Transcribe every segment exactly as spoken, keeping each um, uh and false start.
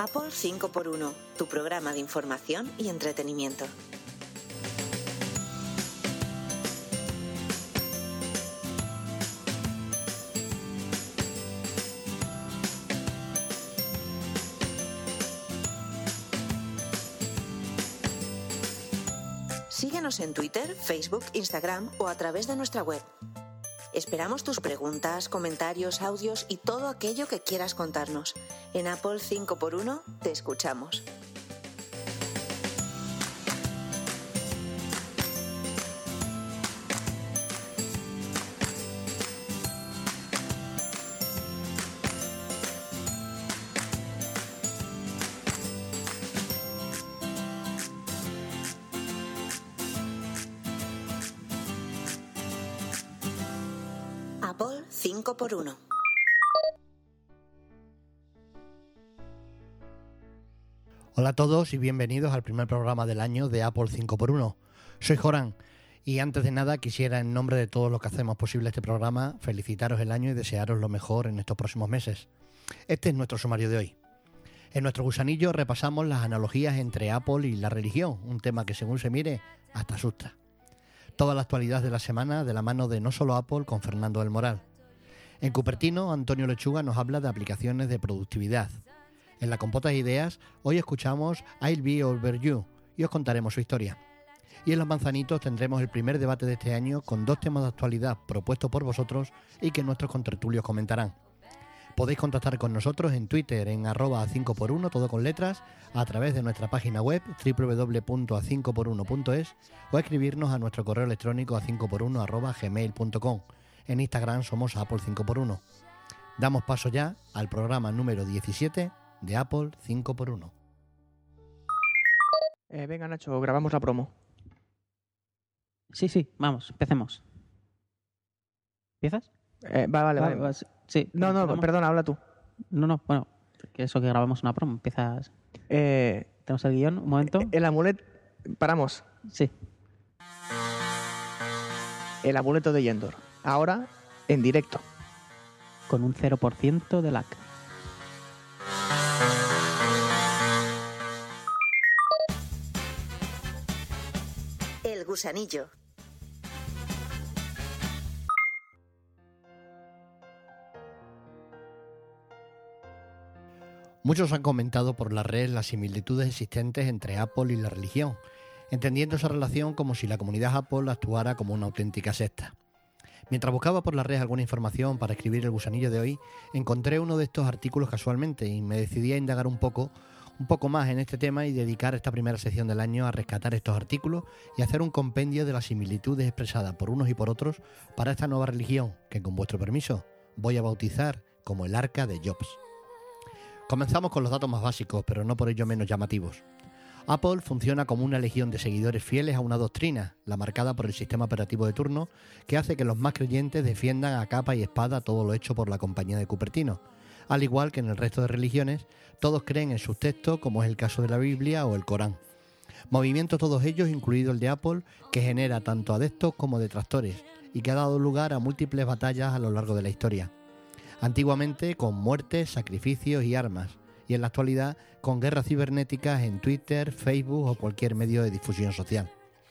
Apple cinco por uno, tu programa de información y entretenimiento. Síguenos en Twitter, Facebook, Instagram o a través de nuestra web. Esperamos tus preguntas, comentarios, audios y todo aquello que quieras contarnos. En Apple cinco por uno te escuchamos. Apple cinco por uno. Hola a todos y bienvenidos al primer programa del año de Apple cinco por uno. Soy Joran y antes de nada quisiera, en nombre de todos los que hacemos posible este programa, felicitaros el año y desearos lo mejor en estos próximos meses. Este es nuestro sumario de hoy. En nuestro gusanillo repasamos las analogías entre Apple y la religión, un tema que según se mire hasta asusta. Toda la actualidad de la semana de la mano de No Solo Apple con Fernando del Moral. En Cupertino, Antonio Lechuga nos habla de aplicaciones de productividad. En la compota de ideas, hoy escuchamos I'll Be Over You y os contaremos su historia. Y en Los Manzanitos tendremos el primer debate de este año con dos temas de actualidad propuestos por vosotros y que nuestros contertulios comentarán. Podéis contactar con nosotros en Twitter en arroba a cinco por uno, todo con letras, a través de nuestra página web doble u doble u doble u punto a cinco por uno punto es o escribirnos a nuestro correo electrónico a cinco por uno arroba gmail punto com. En Instagram somos Apple cinco por uno. Damos paso ya al programa número diecisiete de Apple cinco por uno. Eh, venga, Nacho, grabamos la promo. Sí, sí, vamos, empecemos. ¿Empiezas? Eh, va, vale, vale. Va, sí. No, no, ¿Empezamos? perdona, habla tú. No, no, bueno, que eso que grabamos una promo, empiezas... Eh, ¿Tenemos el guión? Un momento. el amuleto... Paramos. Sí. El amuleto de Yendor. Ahora, en directo. Con un cero por ciento de lag. El gusanillo. Muchos han comentado por la red las similitudes existentes entre Apple y la religión, entendiendo esa relación como si la comunidad Apple actuara como una auténtica secta. Mientras buscaba por la red alguna información para escribir el gusanillo de hoy, encontré uno de estos artículos casualmente y me decidí a indagar un poco, un poco más en este tema y dedicar esta primera sección del año a rescatar estos artículos y hacer un compendio de las similitudes expresadas por unos y por otros para esta nueva religión que, con vuestro permiso, voy a bautizar como el Arca de Jobs. Comenzamos con los datos más básicos, pero no por ello menos llamativos. Apple funciona como una legión de seguidores fieles a una doctrina, la marcada por el sistema operativo de turno, que hace que los más creyentes defiendan a capa y espada todo lo hecho por la compañía de Cupertino. Al igual que en el resto de religiones, todos creen en sus textos, como es el caso de la Biblia o el Corán. Movimientos todos ellos, incluido el de Apple, que genera tanto adeptos como detractores, y que ha dado lugar a múltiples batallas a lo largo de la historia. Antiguamente con muertes, sacrificios y armas, y en la actualidad con guerras cibernéticas en Twitter, Facebook o cualquier medio de difusión social.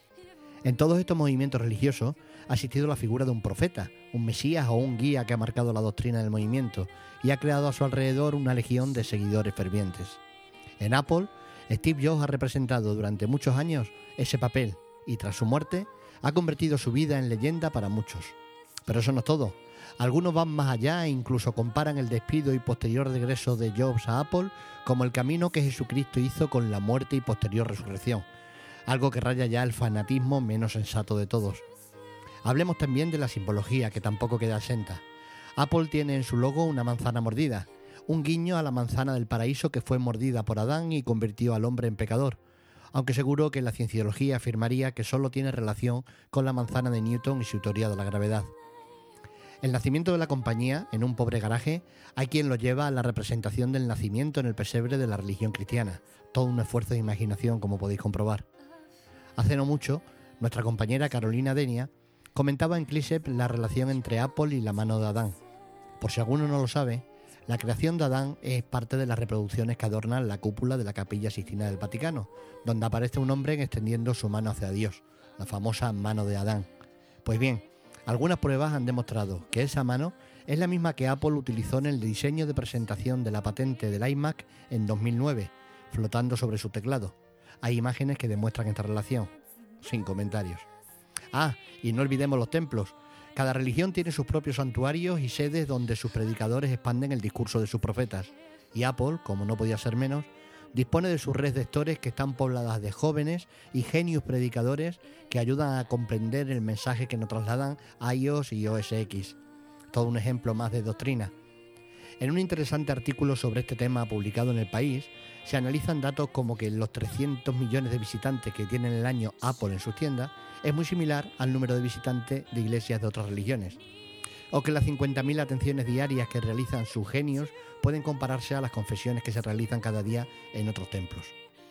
En todos estos movimientos religiosos ha existido la figura de un profeta, un mesías o un guía que ha marcado la doctrina del movimiento y ha creado a su alrededor una legión de seguidores fervientes. En Apple, Steve Jobs ha representado durante muchos años ese papel y tras su muerte ha convertido su vida en leyenda para muchos. Pero eso no es todo. Algunos van más allá e incluso comparan el despido y posterior regreso de Jobs a Apple como el camino que Jesucristo hizo con la muerte y posterior resurrección, algo que raya ya el fanatismo menos sensato de todos. Hablemos también de la simbología, que tampoco queda exenta. Apple tiene en su logo una manzana mordida, un guiño a la manzana del paraíso que fue mordida por Adán y convirtió al hombre en pecador, aunque seguro que la cienciología afirmaría que solo tiene relación con la manzana de Newton y su teoría de la gravedad. El nacimiento de la compañía, en un pobre garaje, hay quien lo lleva a la representación del nacimiento en el pesebre de la religión cristiana, todo un esfuerzo de imaginación, como podéis comprobar. Hace no mucho, nuestra compañera Carolina Denia comentaba en CLISEP la relación entre Apple y la mano de Adán. Por si alguno no lo sabe, La creación de Adán es parte de las reproducciones que adornan la cúpula de la Capilla Sixtina del Vaticano, donde aparece un hombre extendiendo su mano hacia Dios, la famosa mano de Adán. Pues bien, algunas pruebas han demostrado que esa mano es la misma que Apple utilizó en el diseño de presentación de la patente del iMac en dos mil nueve, flotando sobre su teclado. Hay imágenes que demuestran esta relación. Sin comentarios. Ah, y no olvidemos los templos. Cada religión tiene sus propios santuarios y sedes donde sus predicadores expanden el discurso de sus profetas. Y Apple, como no podía ser menos, dispone de su red de stores que están pobladas de jóvenes y genios predicadores que ayudan a comprender el mensaje que nos trasladan iOS y O S X. Todo un ejemplo más de doctrina. En un interesante artículo sobre este tema publicado en El País, se analizan datos como que los trescientos millones de visitantes que tiene en el año Apple en sus tiendas es muy similar al número de visitantes de iglesias de otras religiones, o que las cincuenta mil atenciones diarias que realizan sus genios pueden compararse a las confesiones que se realizan cada día en otros templos.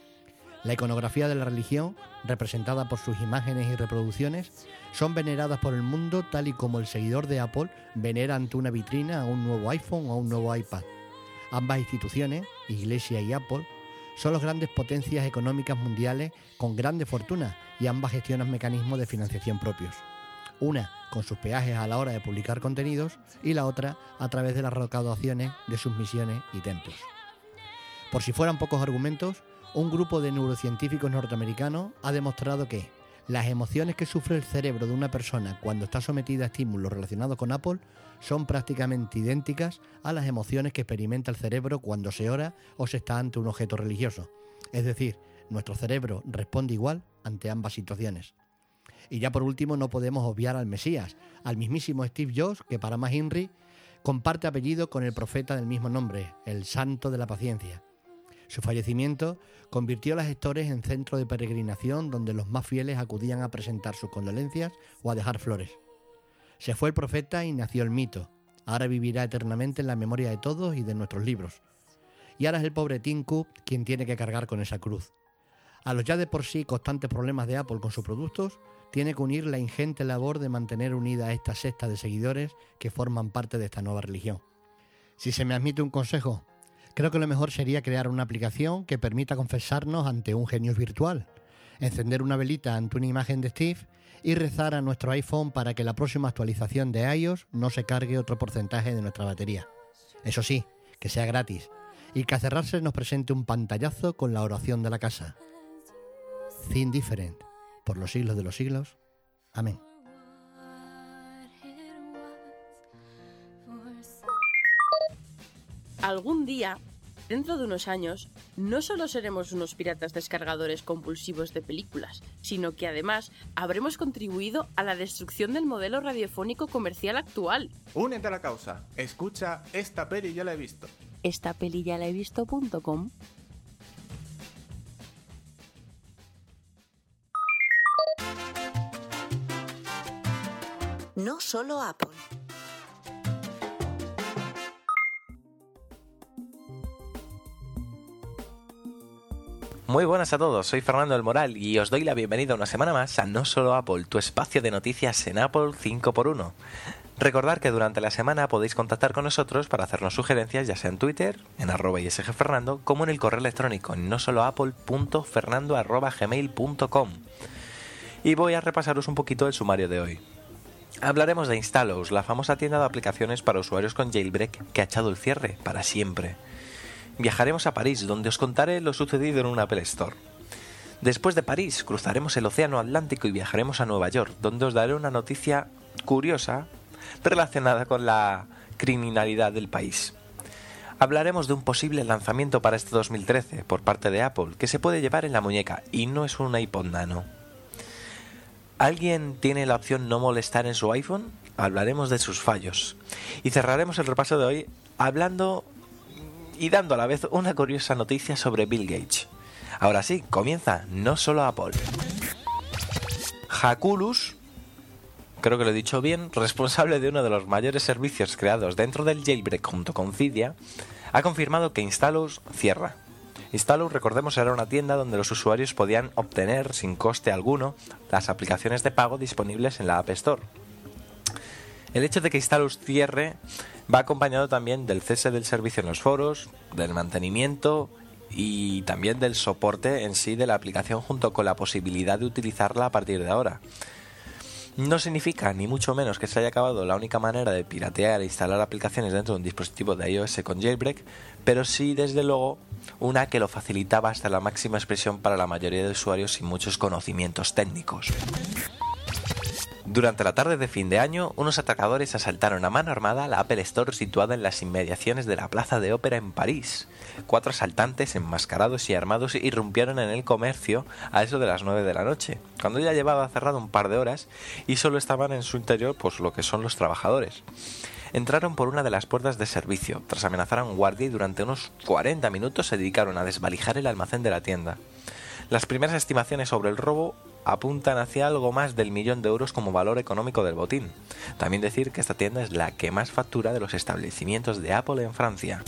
La iconografía de la religión, representada por sus imágenes y reproducciones, son veneradas por el mundo tal y como el seguidor de Apple venera ante una vitrina a un nuevo iPhone o a un nuevo iPad. Ambas instituciones, Iglesia y Apple, son las grandes potencias económicas mundiales con grandes fortunas y ambas gestionan mecanismos de financiación propios. Una con sus peajes a la hora de publicar contenidos y la otra a través de las recaudaciones de sus misiones y templos. Por si fueran pocos argumentos, un grupo de neurocientíficos norteamericanos ha demostrado que las emociones que sufre el cerebro de una persona cuando está sometida a estímulos relacionados con Apple son prácticamente idénticas a las emociones que experimenta el cerebro cuando se ora o se está ante un objeto religioso. Es decir, nuestro cerebro responde igual ante ambas situaciones. Y ya por último no podemos obviar al Mesías, al mismísimo Steve Jobs, que para más Henry comparte apellido con el profeta del mismo nombre, el Santo de la Paciencia. Su fallecimiento convirtió a las Stores en centro de peregrinación donde los más fieles acudían a presentar sus condolencias o a dejar flores. Se fue el profeta y nació el mito. Ahora vivirá eternamente en la memoria de todos y de nuestros libros. Y ahora es el pobre Tim Cook quien tiene que cargar con esa cruz. A los ya de por sí constantes problemas de Apple con sus productos, tiene que unir la ingente labor de mantener unida a esta secta de seguidores que forman parte de esta nueva religión. Si se me admite un consejo, creo que lo mejor sería crear una aplicación que permita confesarnos ante un genio virtual, encender una velita ante una imagen de Steve y rezar a nuestro iPhone para que la próxima actualización de iOS no se cargue otro porcentaje de nuestra batería. Eso sí, que sea gratis y que a cerrarse nos presente un pantallazo con la oración de la casa. Think different, por los siglos de los siglos. Amén. Algún día, dentro de unos años, no solo seremos unos piratas descargadores compulsivos de películas, sino que además habremos contribuido a la destrucción del modelo radiofónico comercial actual. Únete a la causa. Escucha Esta peli ya la he visto. esta peli ya la he visto punto com. No solo Apple. Muy buenas a todos, soy Fernando del Moral y os doy la bienvenida una semana más a No Solo Apple, tu espacio de noticias en Apple cinco por uno. Recordad que durante la semana podéis contactar con nosotros para hacernos sugerencias, ya sea en Twitter, en arroba isgfernando, como en el correo electrónico en nosoloapple punto fernando arroba gmail punto com. Y voy a repasaros un poquito el sumario de hoy. Hablaremos de Installous, la famosa tienda de aplicaciones para usuarios con jailbreak que ha echado el cierre para siempre. Viajaremos a París, donde os contaré lo sucedido en un Apple Store. Después de París, cruzaremos el Océano Atlántico y viajaremos a Nueva York, donde os daré una noticia curiosa relacionada con la criminalidad del país. Hablaremos de un posible lanzamiento para este dos mil trece por parte de Apple, que se puede llevar en la muñeca, y no es un iPod Nano. ¿Alguien tiene la opción no molestar en su iPhone? Hablaremos de sus fallos. Y cerraremos el repaso de hoy hablando y dando a la vez una curiosa noticia sobre Bill Gates. Ahora sí, comienza No Solo Apple. Hakulus, creo que lo he dicho bien, responsable de uno de los mayores servicios creados dentro del jailbreak junto con Cydia, ha confirmado que Installous cierra. Installous, recordemos, era una tienda donde los usuarios podían obtener sin coste alguno las aplicaciones de pago disponibles en la App Store. El hecho de que Stylus cierre va acompañado también del cese del servicio en los foros, del mantenimiento y también del soporte en sí de la aplicación, junto con la posibilidad de utilizarla a partir de ahora. No significa ni mucho menos que se haya acabado la única manera de piratear e instalar aplicaciones dentro de un dispositivo de iOS con jailbreak, pero sí desde luego una que lo facilitaba hasta la máxima expresión para la mayoría de usuarios sin muchos conocimientos técnicos. Durante la tarde de fin de año, unos atracadores asaltaron a mano armada la Apple Store situada en las inmediaciones de la Plaza de Ópera en París. Cuatro asaltantes enmascarados y armados irrumpieron en el comercio a eso de las nueve de la noche, cuando ya llevaba cerrado un par de horas y solo estaban en su interior pues lo que son los trabajadores. Entraron por una de las puertas de servicio, tras amenazar a un guardia, y durante unos cuarenta minutos se dedicaron a desvalijar el almacén de la tienda. Las primeras estimaciones sobre el robo apuntan hacia algo más del millón de euros como valor económico del botín. También decir que esta tienda es la que más factura de los establecimientos de Apple en Francia.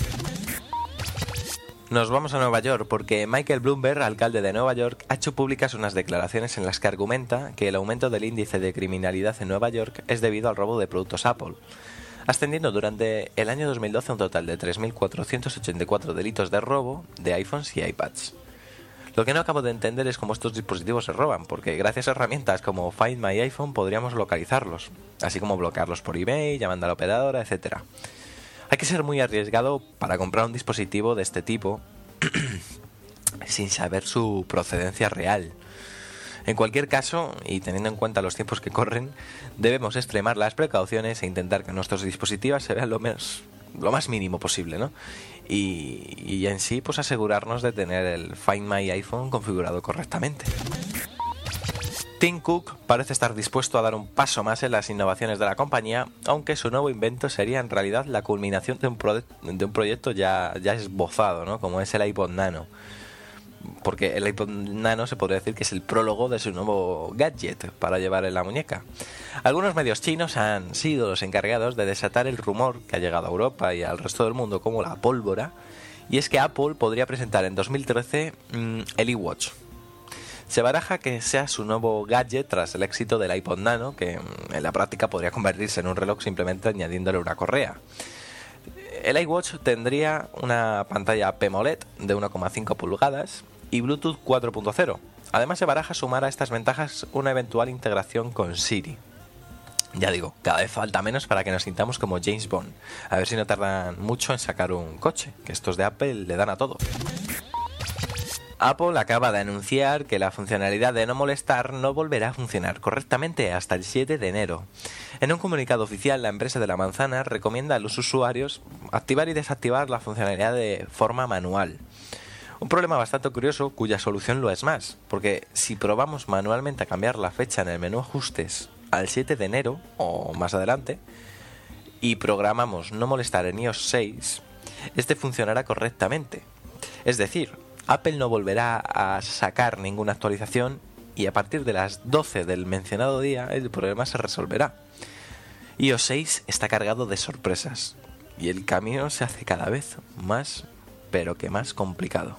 Nos vamos a Nueva York porque Michael Bloomberg, alcalde de Nueva York, ha hecho públicas unas declaraciones en las que argumenta que el aumento del índice de criminalidad en Nueva York es debido al robo de productos Apple, ascendiendo durante el año dos mil doce a un total de tres mil cuatrocientos ochenta y cuatro delitos de robo de iPhones y iPads. Lo que no acabo de entender es cómo estos dispositivos se roban, porque gracias a herramientas como Find My iPhone podríamos localizarlos, así como bloquearlos por email, llamando a la operadora, etcétera. Hay que ser muy arriesgado para comprar un dispositivo de este tipo sin saber su procedencia real. En cualquier caso, y teniendo en cuenta los tiempos que corren, debemos extremar las precauciones e intentar que nuestros dispositivos se vean lo menos, lo más mínimo posible, ¿no? Y, y en sí, pues asegurarnos de tener el Find My iPhone configurado correctamente. Tim Cook parece estar dispuesto a dar un paso más en las innovaciones de la compañía, aunque su nuevo invento sería en realidad la culminación de un, pro- de un proyecto ya, ya esbozado, ¿no? Como es el iPod Nano. Porque el iPod Nano se podría decir que es el prólogo de su nuevo gadget para llevar en la muñeca. Algunos medios chinos han sido los encargados de desatar el rumor que ha llegado a Europa y al resto del mundo como la pólvora, y es que Apple podría presentar en dos mil trece mmm, el iWatch. Se baraja que sea su nuevo gadget tras el éxito del iPod Nano, que en la práctica podría convertirse en un reloj simplemente añadiéndole una correa. El iWatch tendría una pantalla P M O L E D de uno coma cinco pulgadas y Bluetooth cuatro punto cero. Además se baraja sumar a estas ventajas una eventual integración con Siri. Ya digo, cada vez falta menos para que nos sintamos como James Bond. A ver si no tardan mucho en sacar un coche, que estos de Apple le dan a todo. Apple acaba de anunciar que la funcionalidad de no molestar no volverá a funcionar correctamente hasta el siete de enero. En un comunicado oficial, la empresa de la manzana recomienda a los usuarios activar y desactivar la funcionalidad de forma manual. Un problema bastante curioso cuya solución lo es más, porque si probamos manualmente a cambiar la fecha en el menú ajustes al siete de enero o más adelante y programamos no molestar en iOS seis, este funcionará correctamente. Es decir, Apple no volverá a sacar ninguna actualización y a partir de las doce del mencionado día el problema se resolverá. iOS seis está cargado de sorpresas y el camino se hace cada vez más, pero que más complicado.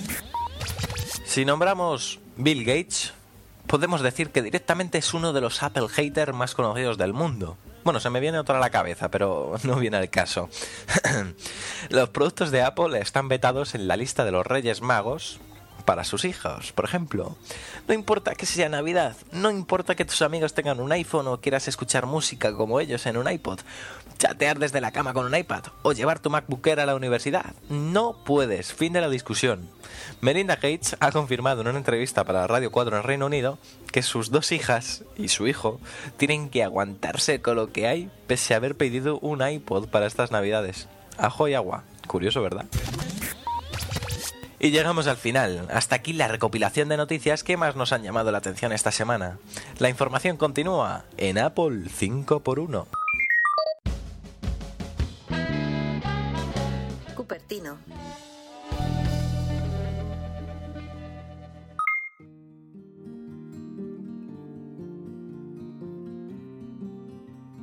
Si nombramos Bill Gates, podemos decir que directamente es uno de los Apple haters más conocidos del mundo. Bueno, se me viene otra a la cabeza, pero no viene al caso. Los productos de Apple están vetados en la lista de los Reyes Magos para sus hijos. Por ejemplo, no importa que sea Navidad, no importa que tus amigos tengan un iPhone o quieras escuchar música como ellos en un iPod, chatear desde la cama con un iPad o llevar tu MacBook Air a la universidad. No puedes. Fin de la discusión. Melinda Gates ha confirmado en una entrevista para Radio cuatro en Reino Unido que sus dos hijas y su hijo tienen que aguantarse con lo que hay pese a haber pedido un iPod para estas Navidades. Ajo y agua. Curioso, ¿verdad? Y llegamos al final. Hasta aquí la recopilación de noticias que más nos han llamado la atención esta semana. La información continúa en Apple cinco por uno. Cupertino.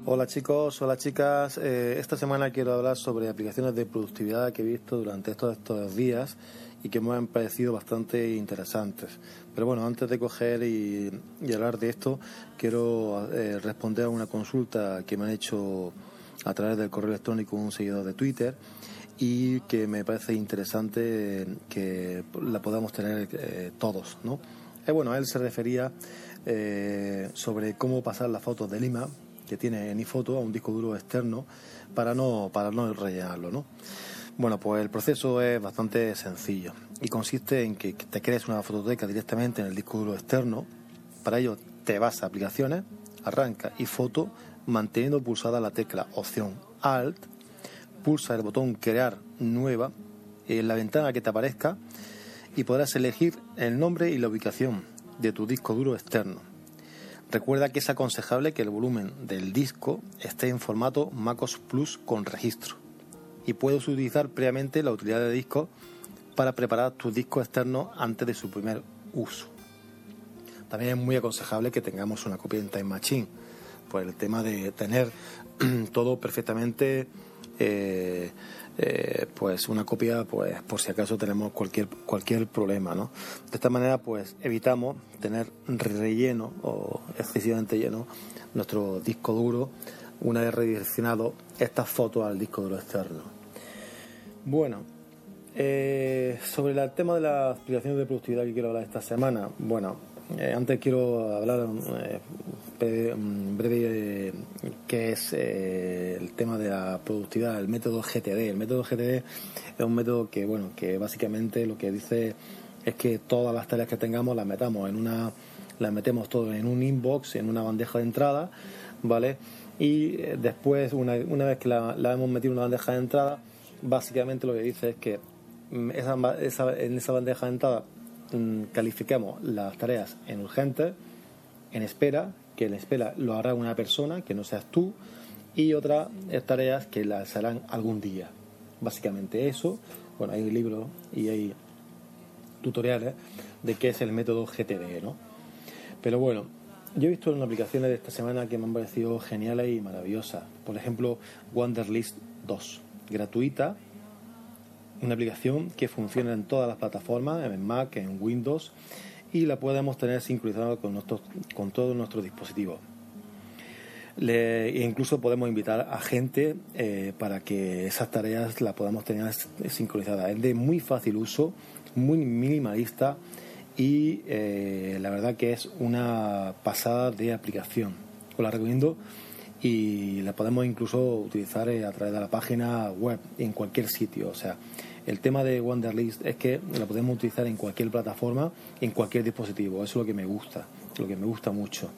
Hola chicos, hola chicas. Eh, esta semana quiero hablar sobre aplicaciones de productividad que he visto durante estos, estos días y que me han parecido bastante interesantes. Pero bueno, antes de coger y, y hablar de esto, quiero eh, responder a una consulta que me han hecho a través del correo electrónico un seguidor de Twitter y que me parece interesante que la podamos tener eh, todos, ¿no? Eh, bueno, él se refería eh, sobre cómo pasar las fotos de Lima que tiene en iPhoto a un disco duro externo para no para no rellenarlo, ¿no? Bueno, pues el proceso es bastante sencillo y consiste en que te crees una fototeca directamente en el disco duro externo. Para ello te vas a aplicaciones, arranca iPhoto manteniendo pulsada la tecla opción Alt, pulsa el botón crear nueva en la ventana que te aparezca y podrás elegir el nombre y la ubicación de tu disco duro externo. Recuerda que es aconsejable que el volumen del disco esté en formato MacOS Plus con registro y puedes utilizar previamente la utilidad de disco para preparar tus discos externos antes de su primer uso. También es muy aconsejable que tengamos una copia en Time Machine por el tema de tener todo perfectamente eh, eh, pues una copia pues por si acaso tenemos cualquier cualquier problema, ¿no? De esta manera pues evitamos tener relleno o excesivamente lleno nuestro disco duro una vez redireccionado estas fotos al disco duro externo. Bueno, eh, sobre el tema de las aplicaciones de productividad que quiero hablar esta semana, bueno, eh, antes quiero hablar eh, breve, breve eh, que es eh, el tema de la productividad, el método G T D. El método G T D es un método que, bueno, que básicamente lo que dice es que todas las tareas que tengamos las metamos en una, las metemos todo en un inbox, en una bandeja de entrada, ¿vale? Y después, una, una vez que la, la hemos metido en una bandeja de entrada, básicamente lo que dice es que esa, esa, en esa bandeja de entrada mmm, califiquemos las tareas en urgentes, en espera, que en espera lo hará una persona, que no seas tú, y otras tareas que las harán algún día. Básicamente eso. Bueno, hay libros y hay tutoriales de qué es el método G T D, ¿no? Pero bueno, yo he visto en aplicaciones de esta semana que me han parecido geniales y maravillosas. Por ejemplo, Wunderlist dos, gratuita, una aplicación que funciona en todas las plataformas, en Mac, en Windows, y la podemos tener sincronizada con, nuestros, con todos nuestros dispositivos. Le, e incluso podemos invitar a gente eh, para que esas tareas las podamos tener sincronizadas. Es de muy fácil uso, muy minimalista y eh, la verdad que es una pasada de aplicación. Os la recomiendo y la podemos incluso utilizar a través de la página web en cualquier sitio. O sea, el tema de Wunderlist es que la podemos utilizar en cualquier plataforma, en cualquier dispositivo. Eso es lo que me gusta, lo que me gusta mucho.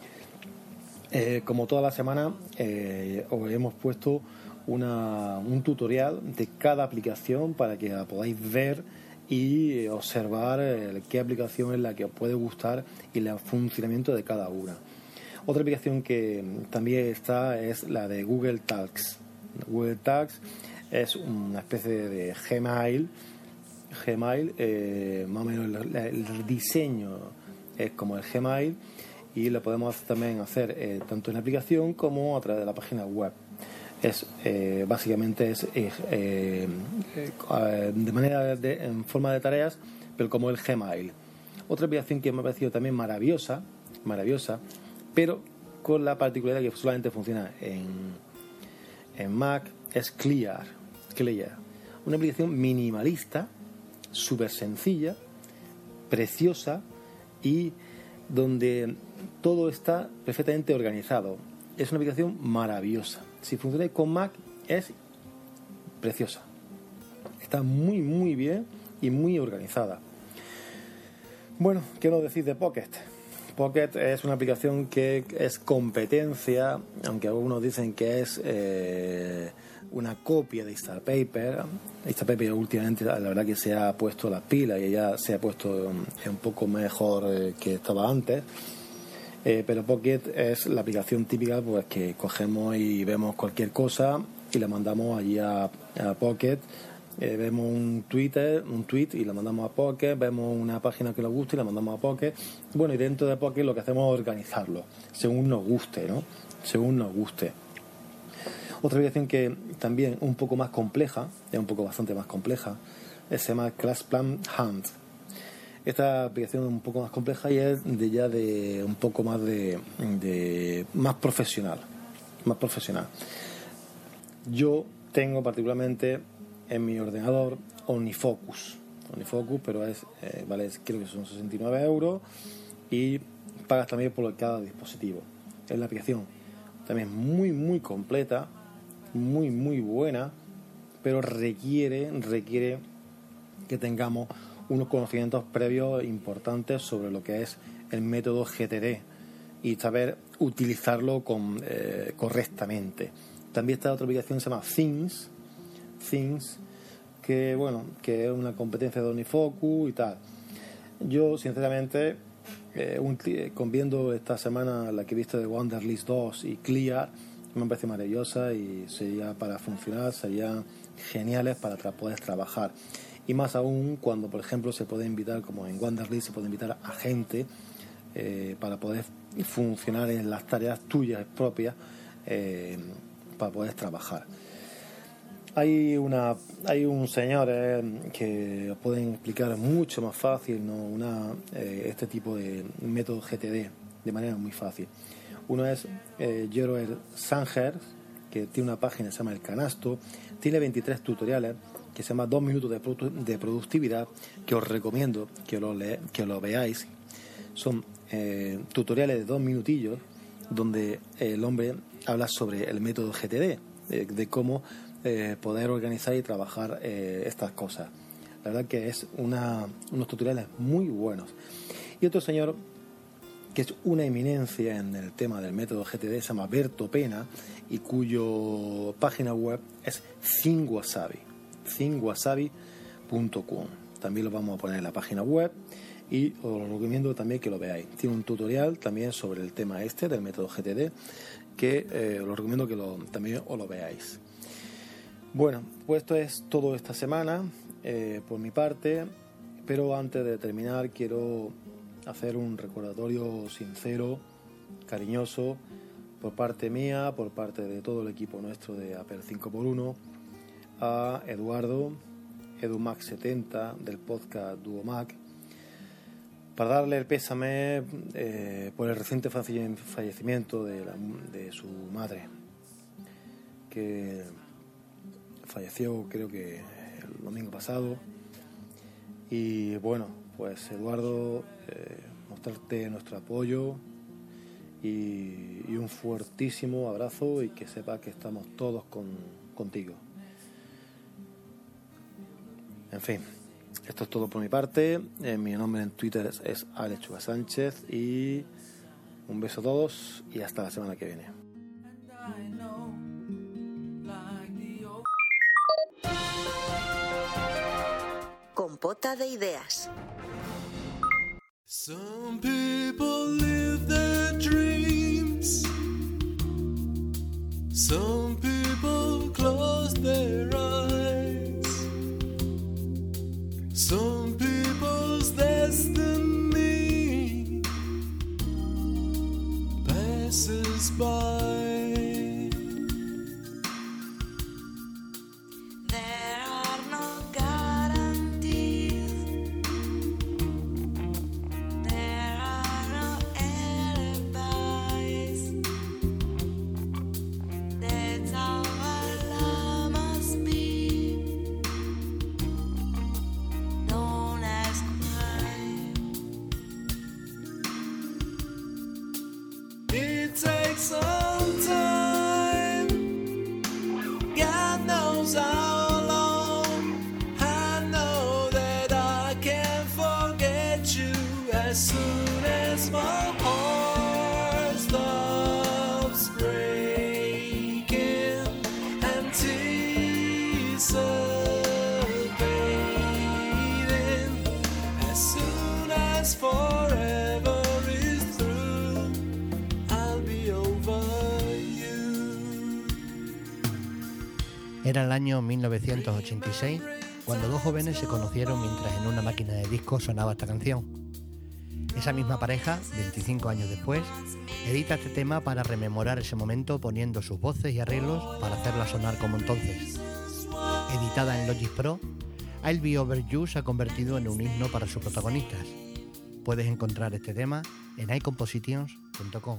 Eh, como toda la semana, eh, os hemos puesto una, un tutorial de cada aplicación para que la podáis ver y observar eh, qué aplicación es la que os puede gustar y el funcionamiento de cada una. Otra aplicación que también está es la de Google Talks. Google Talks es una especie de Gmail. Gmail, eh, más o menos el, el diseño es como el Gmail y lo podemos también hacer eh, tanto en la aplicación como a través de la página web. Es eh, básicamente es eh, eh, de manera de, en forma de tareas, pero como el Gmail. Otra aplicación que me ha parecido también maravillosa, maravillosa, pero con la particularidad que solamente funciona en, en Mac, es Clear. Clear, una aplicación minimalista, súper sencilla, preciosa y donde todo está perfectamente organizado. Es una aplicación maravillosa. Si funciona con Mac, es preciosa. Está muy, muy bien y muy organizada. Bueno, ¿qué nos decís de Pocket? Pocket es una aplicación que es competencia, aunque algunos dicen que es eh, una copia de Instapaper. Instapaper últimamente la verdad que se ha puesto las pilas y ya se ha puesto un poco mejor eh, que estaba antes. Eh, pero Pocket es la aplicación típica pues que cogemos y vemos cualquier cosa y la mandamos allí a, a Pocket. Eh, vemos un Twitter, un tweet y la mandamos a Pocket, vemos una página que nos gusta y la mandamos a Pocket. Bueno, y dentro de Pocket lo que hacemos es organizarlo según nos guste, ¿no? según nos guste. Otra aplicación que también un poco más compleja, es un poco bastante más compleja, se llama ClassPlan Hunt. Esta aplicación es un poco más compleja y es de ya de un poco más de, de más profesional, más profesional. Yo tengo particularmente en mi ordenador OmniFocus, OmniFocus, pero es eh, vale, creo que son sesenta y nueve euros y pagas también por cada dispositivo. Es la aplicación también muy muy completa, muy muy buena, pero requiere requiere que tengamos unos conocimientos previos importantes sobre lo que es el método G T D y saber utilizarlo con, eh, correctamente. También está otra aplicación que se llama Things, Things, que bueno, que es una competencia de OmniFocus y tal. Yo sinceramente, eh, un, con viendo esta semana la que he visto de Wonderlist dos y Clear, me parece maravillosa y sería para funcionar, serían geniales para tra- poder trabajar. Y más aún cuando, por ejemplo, se puede invitar, como en Wonderlist, se puede invitar a gente eh, para poder funcionar en las tareas tuyas propias, eh, para poder trabajar. Hay una hay un señor eh, que os pueden explicar mucho más fácil, ¿no? una eh, este tipo de método G T D de manera muy fácil. Uno es eh, Jeroen Sanger, que tiene una página que se llama El Canasto, tiene veintitrés tutoriales que se llama dos minutos de, produ- de productividad, que os recomiendo que lo, le- que lo veáis. Son eh, tutoriales de dos minutillos donde el hombre habla sobre el método G T D, de, de cómo eh, poder organizar y trabajar eh, estas cosas. La verdad que es una, unos tutoriales muy buenos. Y otro señor que es una eminencia en el tema del método G T D se llama Berto Pena y cuyo página web es ThinkWasabi, think wasabi punto com. También lo vamos a poner en la página web y os recomiendo también que lo veáis. Tiene un tutorial también sobre el tema este del método G T D que eh, os recomiendo que lo, también os lo veáis. Bueno, pues esto es todo esta semana eh, por mi parte, pero antes de terminar quiero hacer un recordatorio sincero, cariñoso, por parte mía, por parte de todo el equipo nuestro de Apple cinco por uno, a Eduardo, EduMac setenta del podcast DuoMac, para darle el pésame eh, por el reciente fallecimiento de, la, de su madre, que falleció creo que el domingo pasado. Y bueno, pues Eduardo, eh, mostrarte nuestro apoyo y, y un fuertísimo abrazo y que sepa que estamos todos con, contigo. En fin, esto es todo por mi parte. Eh, mi nombre en Twitter es, es Alex Chuga Sánchez y un beso a todos y hasta la semana que viene. Compota de ideas. Some people live their dreams. Some people close their eyes. Some people's destiny passes by. Era el año mil novecientos ochenta y seis cuando dos jóvenes se conocieron mientras en una máquina de discos sonaba esta canción. Esa misma pareja, veinticinco años después, edita este tema para rememorar ese momento poniendo sus voces y arreglos para hacerla sonar como entonces. Editada en Logic Pro, I'll Be Over You se ha convertido en un himno para sus protagonistas. Puedes encontrar este tema en i compositions punto com.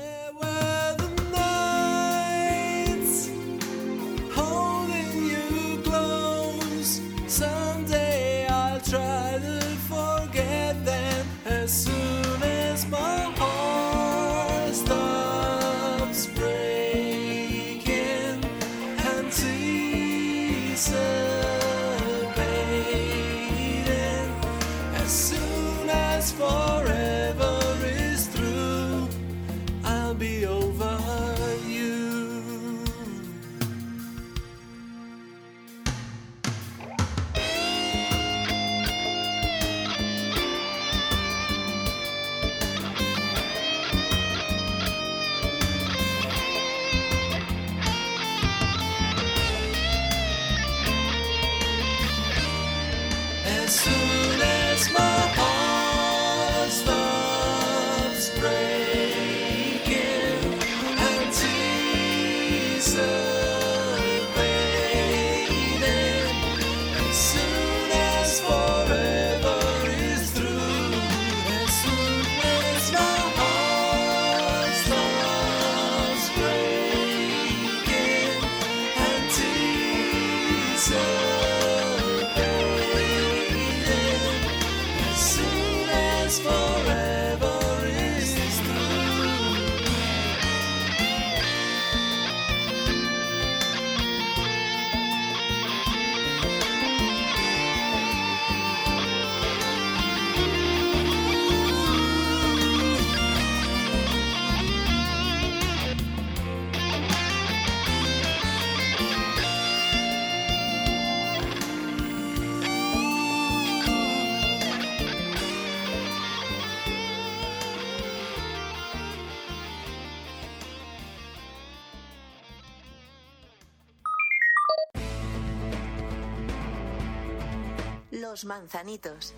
Someday I'll try to forget them as soon as my heart stops breaking and anticipating. As soon as forever is through, I'll be over you. As soon as my heart stops breaking, anticipating. As soon as forever is through, as soon as my heart stops breaking, anticipating. Forever is through. Los Manzanitos.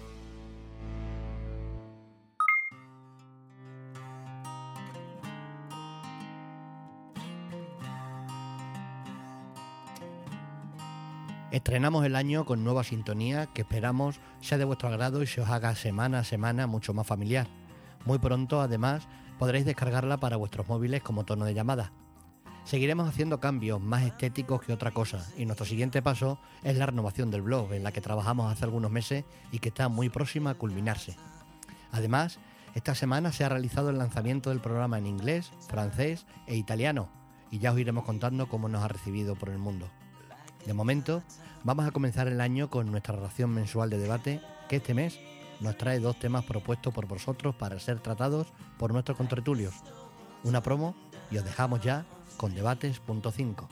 Estrenamos el año con nueva sintonía que esperamos sea de vuestro agrado y se os haga semana a semana mucho más familiar. Muy pronto, además, podréis descargarla para vuestros móviles como tono de llamada. Seguiremos haciendo cambios más estéticos que otra cosa y nuestro siguiente paso es la renovación del blog, en la que trabajamos hace algunos meses y que está muy próxima a culminarse. Además, esta semana se ha realizado el lanzamiento del programa en inglés, francés e italiano y ya os iremos contando cómo nos ha recibido por el mundo. De momento, vamos a comenzar el año con nuestra ración mensual de debate, que este mes nos trae dos temas propuestos por vosotros para ser tratados por nuestros contertulios. Una promo y os dejamos ya con Debates punto cinco.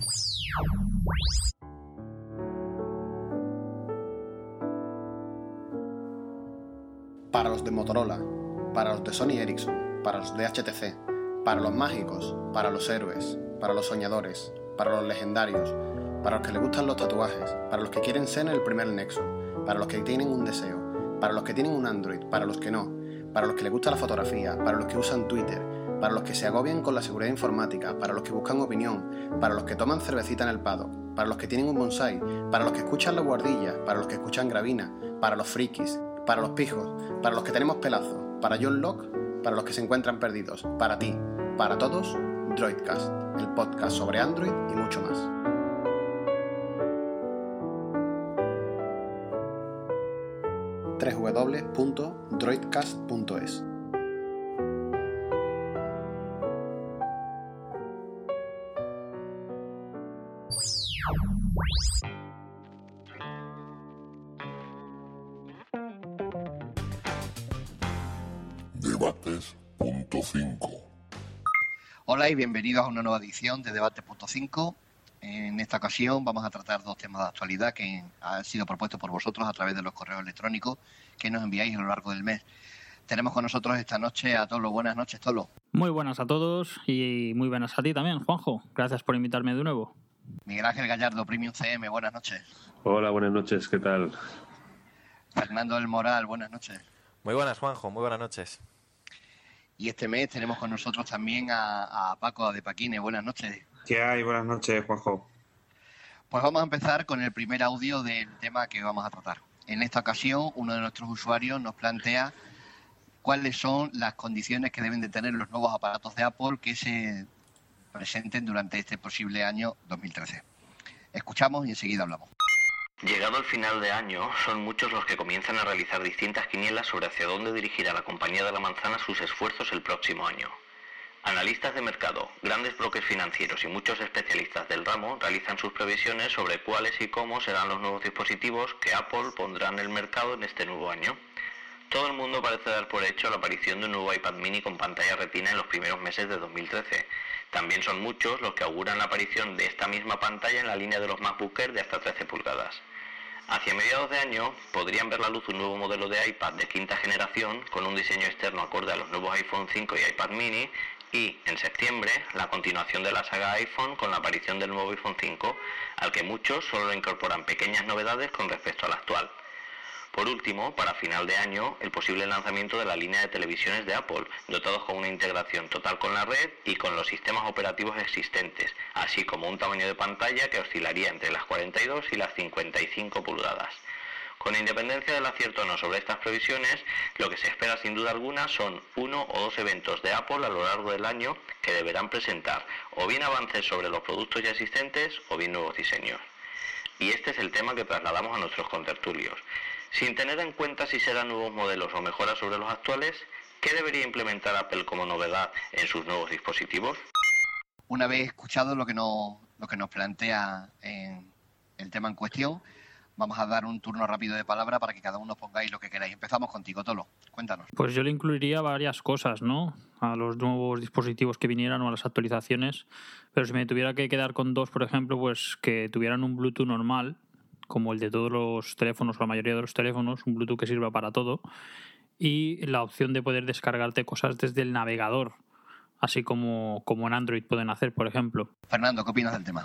Para los de Motorola, para los de Sony Ericsson, para los de H T C, para los mágicos, para los héroes, para los soñadores, para los legendarios, para los que les gustan los tatuajes, para los que quieren ser el primer nexo, para los que tienen un deseo, para los que tienen un Android, para los que no, para los que les gusta la fotografía, para los que usan Twitter, para los que se agobian con la seguridad informática, para los que buscan opinión, para los que toman cervecita en el paddock, para los que tienen un bonsai, para los que escuchan la guardilla, para los que escuchan Gravina, para los frikis, para los pijos, para los que tenemos pelazo, para John Locke, para los que se encuentran perdidos, para ti, para todos, Droidcast, el podcast sobre Android y mucho más. doble u doble u doble u punto droidcast punto es. Debates punto cinco. Hola y bienvenidos a una nueva edición de Debates punto cinco. En esta ocasión vamos a tratar dos temas de actualidad que han sido propuestos por vosotros a través de los correos electrónicos que nos enviáis a lo largo del mes. Tenemos con nosotros esta noche a Tolo. Buenas noches, Tolo. Muy buenas a todos y muy buenas a ti también, Juanjo. Gracias por invitarme de nuevo. Miguel Ángel Gallardo, Premium C M, buenas noches. Hola, buenas noches, ¿qué tal? Fernando del Moral, buenas noches. Muy buenas, Juanjo, muy buenas noches. Y este mes tenemos con nosotros también a, a Paco de Paquines. Buenas noches. ¿Qué hay? Buenas noches, Juanjo. Pues vamos a empezar con el primer audio del tema que vamos a tratar. En esta ocasión, uno de nuestros usuarios nos plantea cuáles son las condiciones que deben de tener los nuevos aparatos de Apple que se presenten durante este posible año dos mil trece. Escuchamos y enseguida hablamos. Llegado el final de año, son muchos los que comienzan a realizar distintas quinielas sobre hacia dónde dirigirá la compañía de la manzana sus esfuerzos el próximo año. Analistas de mercado, grandes brokers financieros y muchos especialistas del ramo realizan sus previsiones sobre cuáles y cómo serán los nuevos dispositivos que Apple pondrá en el mercado en este nuevo año. Todo el mundo parece dar por hecho la aparición de un nuevo iPad mini con pantalla retina en los primeros meses de dos mil trece. También son muchos los que auguran la aparición de esta misma pantalla en la línea de los MacBook Air de hasta trece pulgadas. Hacia mediados de año podrían ver la luz un nuevo modelo de iPad de quinta generación con un diseño externo acorde a los nuevos iPhone cinco y iPad mini y, en septiembre, la continuación de la saga iPhone con la aparición del nuevo iPhone cinco, al que muchos solo incorporan pequeñas novedades con respecto al actual. Por último, para final de año, el posible lanzamiento de la línea de televisiones de Apple, dotados con una integración total con la red y con los sistemas operativos existentes, así como un tamaño de pantalla que oscilaría entre las cuarenta y dos y las cincuenta y cinco pulgadas. Con independencia del acierto o no sobre estas previsiones, lo que se espera sin duda alguna son uno o dos eventos de Apple a lo largo del año que deberán presentar o bien avances sobre los productos ya existentes o bien nuevos diseños. Y este es el tema que trasladamos a nuestros contertulios. Sin tener en cuenta si serán nuevos modelos o mejoras sobre los actuales, ¿qué debería implementar Apple como novedad en sus nuevos dispositivos? Una vez escuchado lo que nos, lo que nos plantea en el tema en cuestión, vamos a dar un turno rápido de palabra para que cada uno pongáis lo que queráis. Empezamos contigo, Tolo. Cuéntanos. Pues yo le incluiría varias cosas, ¿no? A los nuevos dispositivos que vinieran o a las actualizaciones. Pero si me tuviera que quedar con dos, por ejemplo, pues que tuvieran un Bluetooth normal, como el de todos los teléfonos o la mayoría de los teléfonos, un Bluetooth que sirva para todo, y la opción de poder descargarte cosas desde el navegador, así como, como en Android pueden hacer, por ejemplo. Fernando, ¿qué opinas del tema?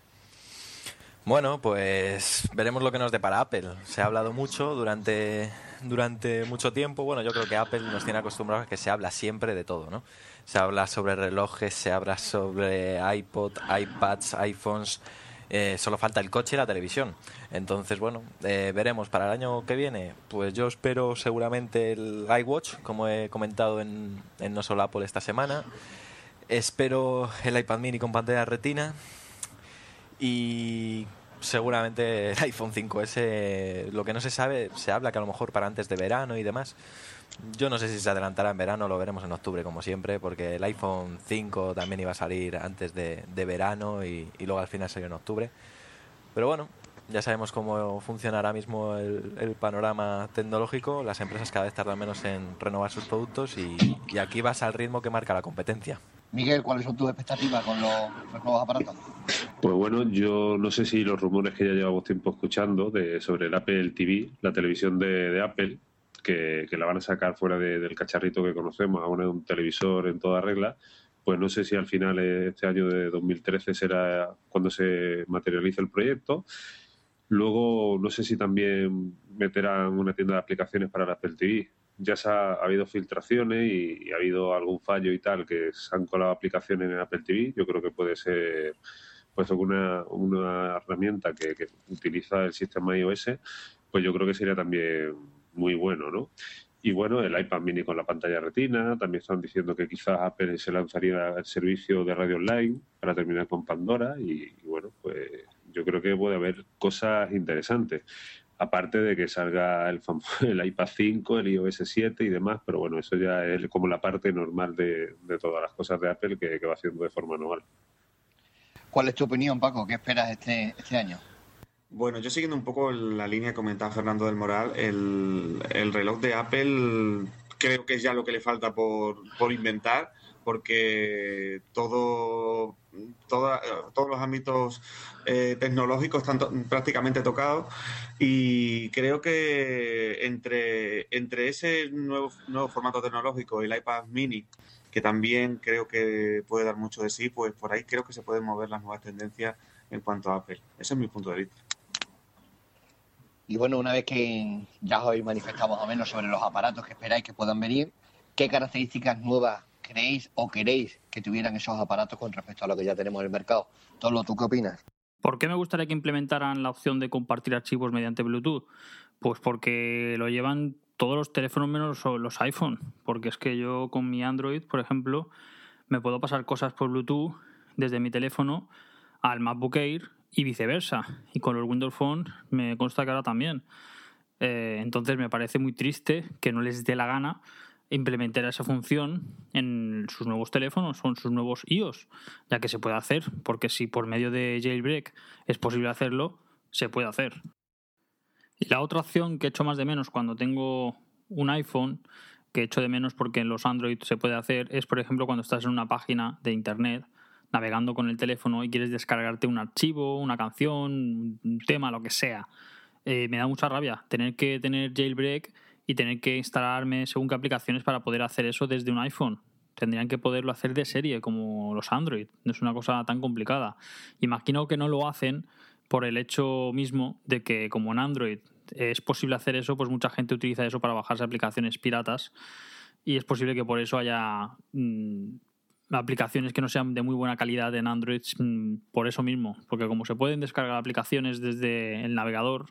Bueno, pues veremos lo que nos depara Apple. Se ha hablado mucho durante, durante mucho tiempo. Bueno, yo creo que Apple nos tiene acostumbrados a que se habla siempre de todo, ¿no? Se habla sobre relojes, se habla sobre iPod, iPads, iPhones. Eh, solo falta el coche y la televisión. Entonces, bueno, eh, veremos para el año que viene. Pues yo espero seguramente el iWatch, como he comentado en, en No Solo Apple esta semana. Espero el iPad mini con pantalla retina. Y seguramente el iPhone cinco ese, lo que no se sabe, se habla que a lo mejor para antes de verano y demás. Yo no sé si se adelantará en verano, lo veremos en octubre como siempre, porque el iPhone cinco también iba a salir antes de, de verano y, y luego al final salió en octubre. Pero bueno, ya sabemos cómo funciona ahora mismo el, el panorama tecnológico. Las empresas cada vez tardan menos en renovar sus productos y, y aquí vas al ritmo que marca la competencia. Miguel, ¿cuáles son tus expectativas con los, los nuevos aparatos? Pues bueno, yo no sé si los rumores que ya llevamos tiempo escuchando de sobre el Apple T V, la televisión de, de Apple, que, que la van a sacar fuera de, del cacharrito que conocemos, a un televisor en toda regla, pues no sé si al final este año de dos mil trece será cuando se materialice el proyecto. Luego, no sé si también meterán una tienda de aplicaciones para el Apple T V. Ya se ha, ha habido filtraciones y, y ha habido algún fallo y tal, que se han colado aplicaciones en Apple T V. Yo creo que puede ser pues una, una herramienta que, que utiliza el sistema iOS, pues yo creo que sería también muy bueno, ¿no? Y bueno, el iPad mini con la pantalla retina, también están diciendo que quizás Apple se lanzaría el servicio de radio online para terminar con Pandora y, y bueno, pues yo creo que puede haber cosas interesantes. Aparte de que salga el, el iPad cinco, el iOS siete y demás, pero bueno, eso ya es como la parte normal de, de todas las cosas de Apple que, que va haciendo de forma anual. ¿Cuál es tu opinión, Paco? ¿Qué esperas este, este año? Bueno, yo siguiendo un poco la línea que comentaba Fernando del Moral, el, el reloj de Apple creo que es ya lo que le falta por, por inventar, porque todo, toda, todos los ámbitos eh, tecnológicos están to- prácticamente tocados y creo que entre, entre ese nuevo, nuevo formato tecnológico y el iPad mini, que también creo que puede dar mucho de sí, pues por ahí creo que se pueden mover las nuevas tendencias en cuanto a Apple. Ese es mi punto de vista. Y bueno, una vez que ya os habéis manifestado más o menos sobre los aparatos que esperáis que puedan venir, ¿qué características nuevas creéis o queréis que tuvieran esos aparatos con respecto a lo que ya tenemos en el mercado? Tolo, ¿tú qué opinas? ¿Por qué me gustaría que implementaran la opción de compartir archivos mediante Bluetooth? Pues porque lo llevan todos los teléfonos menos los iPhone. Porque es que yo con mi Android, por ejemplo, me puedo pasar cosas por Bluetooth desde mi teléfono al MacBook Air y viceversa. Y con los Windows Phone me consta que ahora también. Eh, entonces me parece muy triste que no les dé la gana implementar esa función en sus nuevos teléfonos o en sus nuevos iOS, ya que se puede hacer, porque si por medio de jailbreak es posible hacerlo, se puede hacer. Y la otra opción que echo más de menos cuando tengo un iPhone, que echo de menos porque en los Android se puede hacer, es por ejemplo cuando estás en una página de internet navegando con el teléfono y quieres descargarte un archivo, una canción, un tema, lo que sea. Eh, me da mucha rabia tener que tener jailbreak y tener que instalarme según qué aplicaciones para poder hacer eso desde un iPhone. Tendrían que poderlo hacer de serie, como los Android. No es una cosa tan complicada. Imagino que no lo hacen por el hecho mismo de que, como en Android es posible hacer eso, pues mucha gente utiliza eso para bajarse aplicaciones piratas y es posible que por eso haya mmm, aplicaciones que no sean de muy buena calidad en Android mmm, por eso mismo. Porque como se pueden descargar aplicaciones desde el navegador,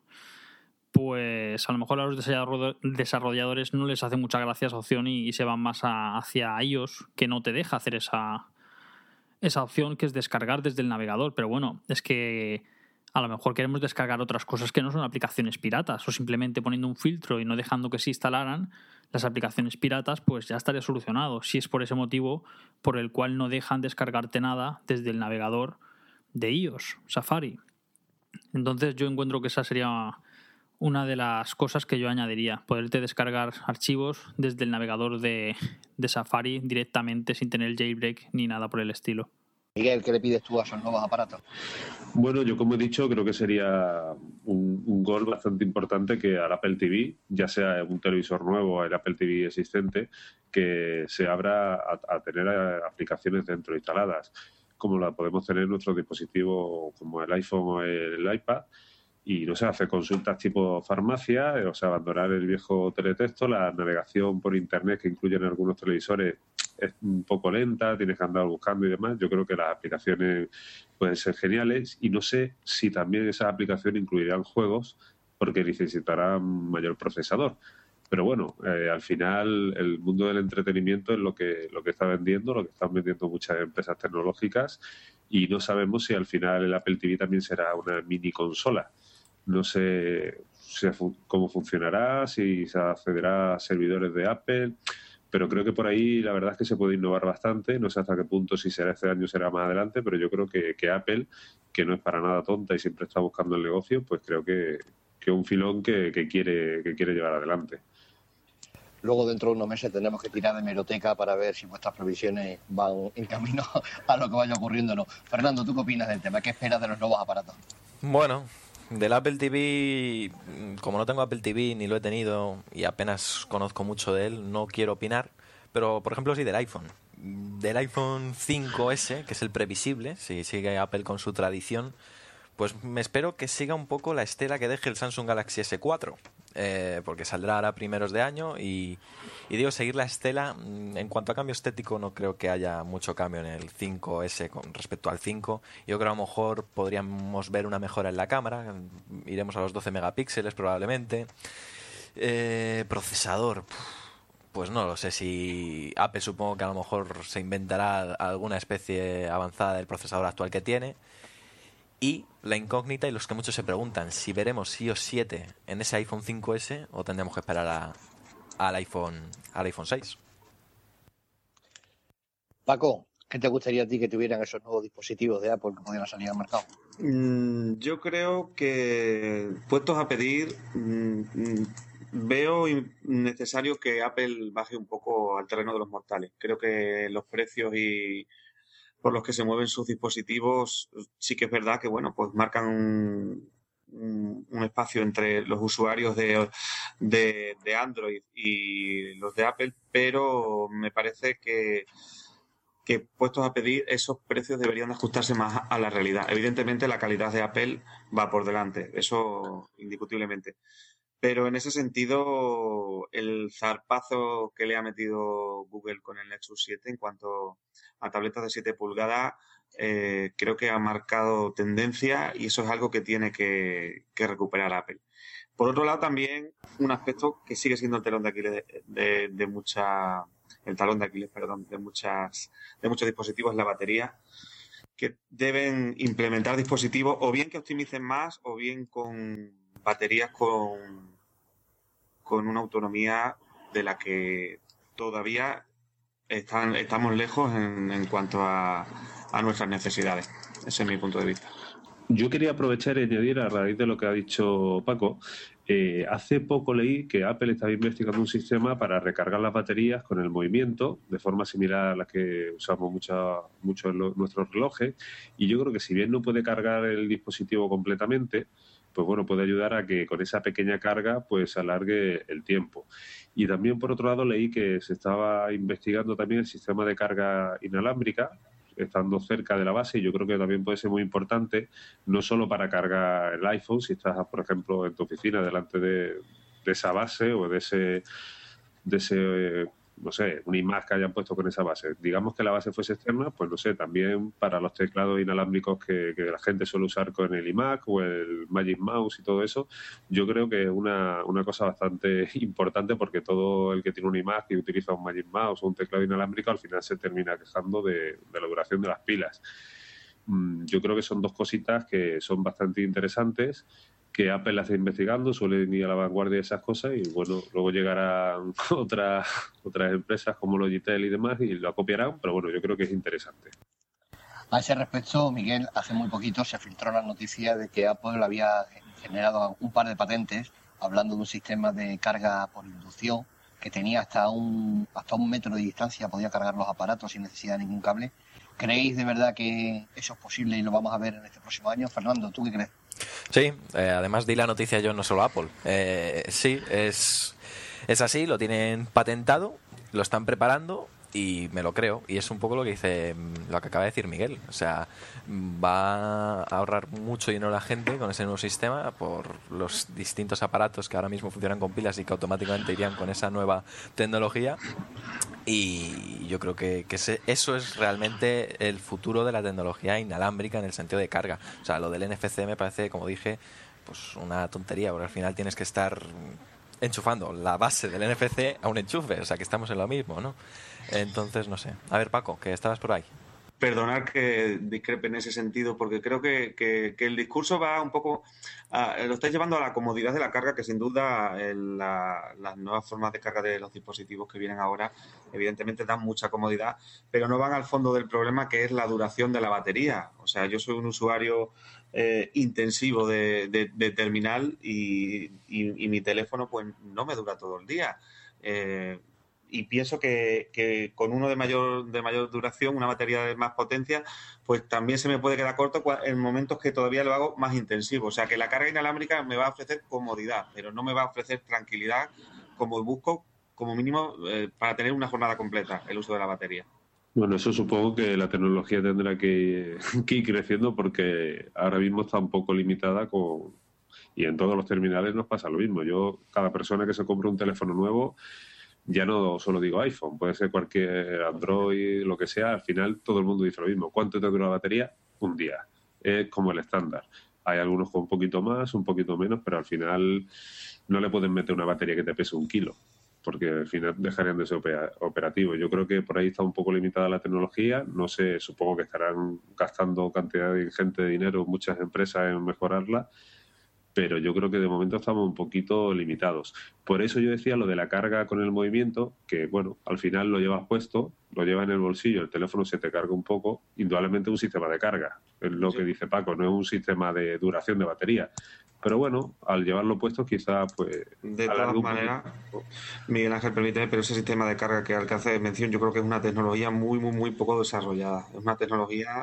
pues a lo mejor a los desarrolladores no les hace mucha gracia esa opción y, y se van más a, hacia iOS, que no te deja hacer esa, esa opción que es descargar desde el navegador. Pero bueno, es que a lo mejor queremos descargar otras cosas que no son aplicaciones piratas, o simplemente poniendo un filtro y no dejando que se instalaran las aplicaciones piratas, pues ya estaría solucionado. Si es por ese motivo por el cual no dejan descargarte nada desde el navegador de iOS, Safari. Entonces yo encuentro que esa sería una de las cosas que yo añadiría, poderte descargar archivos desde el navegador de, de Safari directamente sin tener jailbreak ni nada por el estilo. Miguel, ¿qué le pides tú a esos nuevos aparatos? Bueno, yo como he dicho, creo que sería un, un gol bastante importante que al Apple T V, ya sea un televisor nuevo o el Apple T V existente, que se abra a, a tener aplicaciones dentro instaladas, como la podemos tener en nuestros dispositivos como el iPhone o el iPad. Y, no sé, hacer consultas tipo farmacia, o sea, abandonar el viejo teletexto. La navegación por internet que incluyen algunos televisores es un poco lenta, tienes que andar buscando y demás. Yo creo que las aplicaciones pueden ser geniales y no sé si también esas aplicaciones incluirán juegos porque necesitarán mayor procesador. Pero bueno, eh, al final el mundo del entretenimiento es lo que, lo que está vendiendo, lo que están vendiendo muchas empresas tecnológicas y no sabemos si al final el Apple T V también será una mini consola. No sé cómo funcionará, si se accederá a servidores de Apple, pero creo que por ahí la verdad es que se puede innovar bastante. No sé hasta qué punto, si será este año o será más adelante, pero yo creo que, que Apple, que no es para nada tonta y siempre está buscando el negocio, pues creo que es un filón que, que, quiere, que quiere llevar adelante. Luego dentro de unos meses tendremos que tirar de hemeroteca para ver si vuestras previsiones van en camino a lo que vaya ocurriendo o no. Fernando, ¿tú qué opinas del tema? ¿Qué esperas de los nuevos aparatos? Bueno, del Apple T V, como no tengo Apple T V ni lo he tenido y apenas conozco mucho de él, no quiero opinar, pero por ejemplo sí del iPhone. Del iPhone cinco ese, que es el previsible, si sigue Apple con su tradición, pues me espero que siga un poco la estela que deje el Samsung Galaxy ese cuatro, eh, porque saldrá ahora primeros de año y, y digo, seguir la estela. En cuanto a cambio estético no creo que haya mucho cambio en el cinco ese con respecto al cinco. Yo creo que a lo mejor podríamos ver una mejora en la cámara, iremos a los doce megapíxeles probablemente. Eh, procesador, pues no lo sé, si Apple supongo que a lo mejor se inventará alguna especie avanzada del procesador actual que tiene. Y la incógnita y los que muchos se preguntan, si veremos iOS siete en ese iPhone cinco ese o tendremos que esperar a, al iPhone al iPhone seis. Paco, ¿qué te gustaría a ti que tuvieran esos nuevos dispositivos de Apple que pudieran salir al mercado? Mm, yo creo que, puestos a pedir, mm, veo necesario que Apple baje un poco al terreno de los mortales. Creo que los precios y por los que se mueven sus dispositivos, sí que es verdad que, bueno, pues marcan un, un, un espacio entre los usuarios de, de, de Android y los de Apple, pero me parece que, que puestos a pedir, esos precios deberían ajustarse más a la realidad. Evidentemente, la calidad de Apple va por delante, eso indiscutiblemente. Pero en ese sentido, el zarpazo que le ha metido Google con el Nexus siete en cuanto a tabletas de siete pulgadas, eh, creo que ha marcado tendencia y eso es algo que tiene que, que recuperar Apple. Por otro lado, también un aspecto que sigue siendo el talón de Aquiles de, de, de mucha, el talón de Aquiles, perdón, de muchas, de muchos dispositivos es la batería, que deben implementar dispositivos o bien que optimicen más o bien con baterías con, con una autonomía de la que todavía están, estamos lejos en, en cuanto a, a nuestras necesidades. Ese es mi punto de vista. Yo quería aprovechar y añadir a raíz de lo que ha dicho Paco. Eh, hace poco leí que Apple estaba investigando un sistema para recargar las baterías con el movimiento, de forma similar a la que usamos mucho, mucho en lo, nuestros relojes. Y yo creo que si bien no puede cargar el dispositivo completamente, pues bueno, puede ayudar a que con esa pequeña carga pues alargue el tiempo. Y también, por otro lado, leí que se estaba investigando también el sistema de carga inalámbrica, estando cerca de la base, y yo creo que también puede ser muy importante, no solo para cargar el iPhone, si estás, por ejemplo, en tu oficina delante de, de esa base o de ese, de ese, no sé, un iMac que hayan puesto con esa base. Digamos que la base fuese externa, pues no sé, también para los teclados inalámbricos que, que la gente suele usar con el iMac o el Magic Mouse y todo eso, yo creo que es una, una cosa bastante importante, porque todo el que tiene un iMac y utiliza un Magic Mouse o un teclado inalámbrico al final se termina quejando de, de la duración de las pilas. Yo creo que son dos cositas que son bastante interesantes, que Apple las está investigando, suelen ir a la vanguardia de esas cosas y bueno, luego llegarán otras otras empresas como Logitech y demás y lo copiarán, pero bueno, yo creo que es interesante. A ese respecto, Miguel, hace muy poquito se filtró la noticia de que Apple había generado un par de patentes hablando de un sistema de carga por inducción que tenía hasta un hasta un metro de distancia, podía cargar los aparatos sin necesidad de ningún cable. ¿Creéis de verdad que eso es posible y lo vamos a ver en este próximo año? Fernando, ¿tú qué crees? Sí, eh, además di la noticia yo, no solo Apple. Eh, sí, es, es así, lo tienen patentado, lo están preparando y me lo creo. Y es un poco lo que dice, lo que acaba de decir Miguel. O sea, va a ahorrar mucho dinero la gente con ese nuevo sistema por los distintos aparatos que ahora mismo funcionan con pilas y que automáticamente irían con esa nueva tecnología. Y yo creo que, que ese, eso es realmente el futuro de la tecnología inalámbrica en el sentido de carga. O sea, lo del N F C me parece, como dije, pues una tontería, porque al final tienes que estar enchufando la base del N F C a un enchufe, o sea que estamos en lo mismo, ¿no? Entonces, no sé. A ver, Paco, que estabas por ahí. Perdonar que discrepe en ese sentido, porque creo que, que, que el discurso va un poco, a, lo estáis llevando a la comodidad de la carga, que sin duda el, la, las nuevas formas de carga de los dispositivos que vienen ahora evidentemente dan mucha comodidad, pero no van al fondo del problema, que es la duración de la batería. O sea, yo soy un usuario eh, intensivo de, de, de terminal y, y, y mi teléfono pues no me dura todo el día. Eh, Y pienso que, que con uno de mayor de mayor duración, una batería de más potencia, pues también se me puede quedar corto en momentos que todavía lo hago más intensivo. O sea, que la carga inalámbrica me va a ofrecer comodidad, pero no me va a ofrecer tranquilidad como busco, como mínimo, eh, para tener una jornada completa, el uso de la batería. Bueno, eso supongo que la tecnología tendrá que, que ir creciendo, porque ahora mismo está un poco limitada con... Y en todos los terminales nos pasa lo mismo. Yo, cada persona que se compra un teléfono nuevo... Ya no solo digo iPhone, puede ser cualquier Android, lo que sea, al final todo el mundo dice lo mismo. ¿Cuánto te dura la batería? Un día. Es como el estándar. Hay algunos con un poquito más, un poquito menos, pero al final no le pueden meter una batería que te pese un kilo, porque al final dejarían de ser operativos. Yo creo que por ahí está un poco limitada la tecnología. No sé, supongo que estarán gastando cantidad ingente de dinero muchas empresas en mejorarla, pero yo creo que de momento estamos un poquito limitados. Por eso yo decía lo de la carga con el movimiento, que bueno, al final lo llevas puesto, lo llevas en el bolsillo, el teléfono se te carga un poco, indudablemente un sistema de carga, es lo que dice Paco, no es un sistema de duración de batería. Pero bueno, al llevarlo puesto quizá pues... De todas maneras, Miguel Ángel, permíteme, pero ese sistema de carga que alcanza de mención yo creo que es una tecnología muy, muy, muy poco desarrollada. Es una tecnología...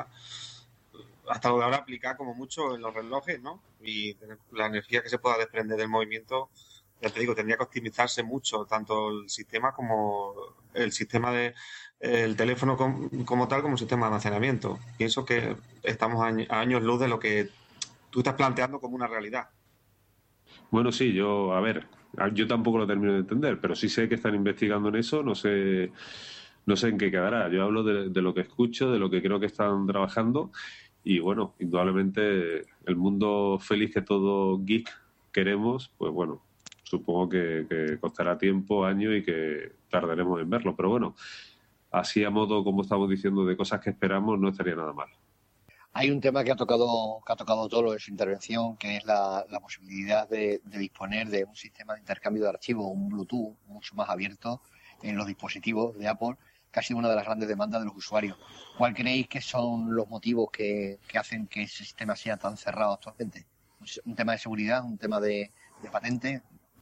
hasta lo de ahora aplicar como mucho en los relojes, ¿no? Y la energía que se pueda desprender del movimiento, ya te digo, tendría que optimizarse mucho, tanto el sistema como el sistema de el teléfono como, como tal, como el sistema de almacenamiento. Pienso que estamos a años luz de lo que tú estás planteando como una realidad. Bueno, sí, yo, a ver, yo tampoco lo termino de entender, pero sí sé que están investigando en eso, no sé, no sé en qué quedará. Yo hablo de, de lo que escucho, de lo que creo que están trabajando y bueno, indudablemente el mundo feliz que todo geek queremos, pues bueno, supongo que, que costará tiempo, años y que tardaremos en verlo, pero bueno, así a modo, como estamos diciendo, de cosas que esperamos, no estaría nada mal. Hay un tema que ha tocado que ha tocado Tolo en su intervención, que es la, la posibilidad de, de disponer de un sistema de intercambio de archivos, un Bluetooth mucho más abierto en los dispositivos de Apple, que ha sido una de las grandes demandas de los usuarios. ¿Cuál creéis que son los motivos que, que hacen que ese sistema sea tan cerrado actualmente? ¿Un tema de seguridad? ¿Un tema de, de patente?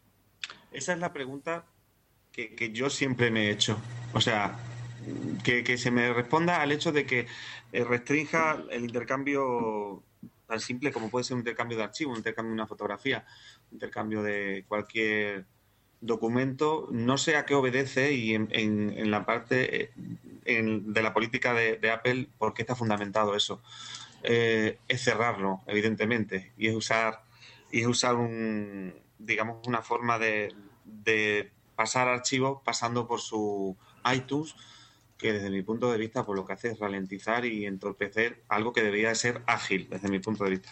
Esa es la pregunta que, que yo siempre me he hecho. O sea, que, que se me responda al hecho de que eh, restrinja el intercambio tan simple como puede ser un intercambio de archivos, un intercambio de una fotografía, un intercambio de cualquier documento. No sé a qué obedece y en, en, en la parte en, de la política de, de Apple, ¿por qué está fundamentado eso? Eh, es cerrarlo, evidentemente, y es usar, y es usar un, digamos, una forma de, de pasar archivos pasando por su iTunes, que desde mi punto de vista pues lo que hace es ralentizar y entorpecer algo que debería ser ágil desde mi punto de vista.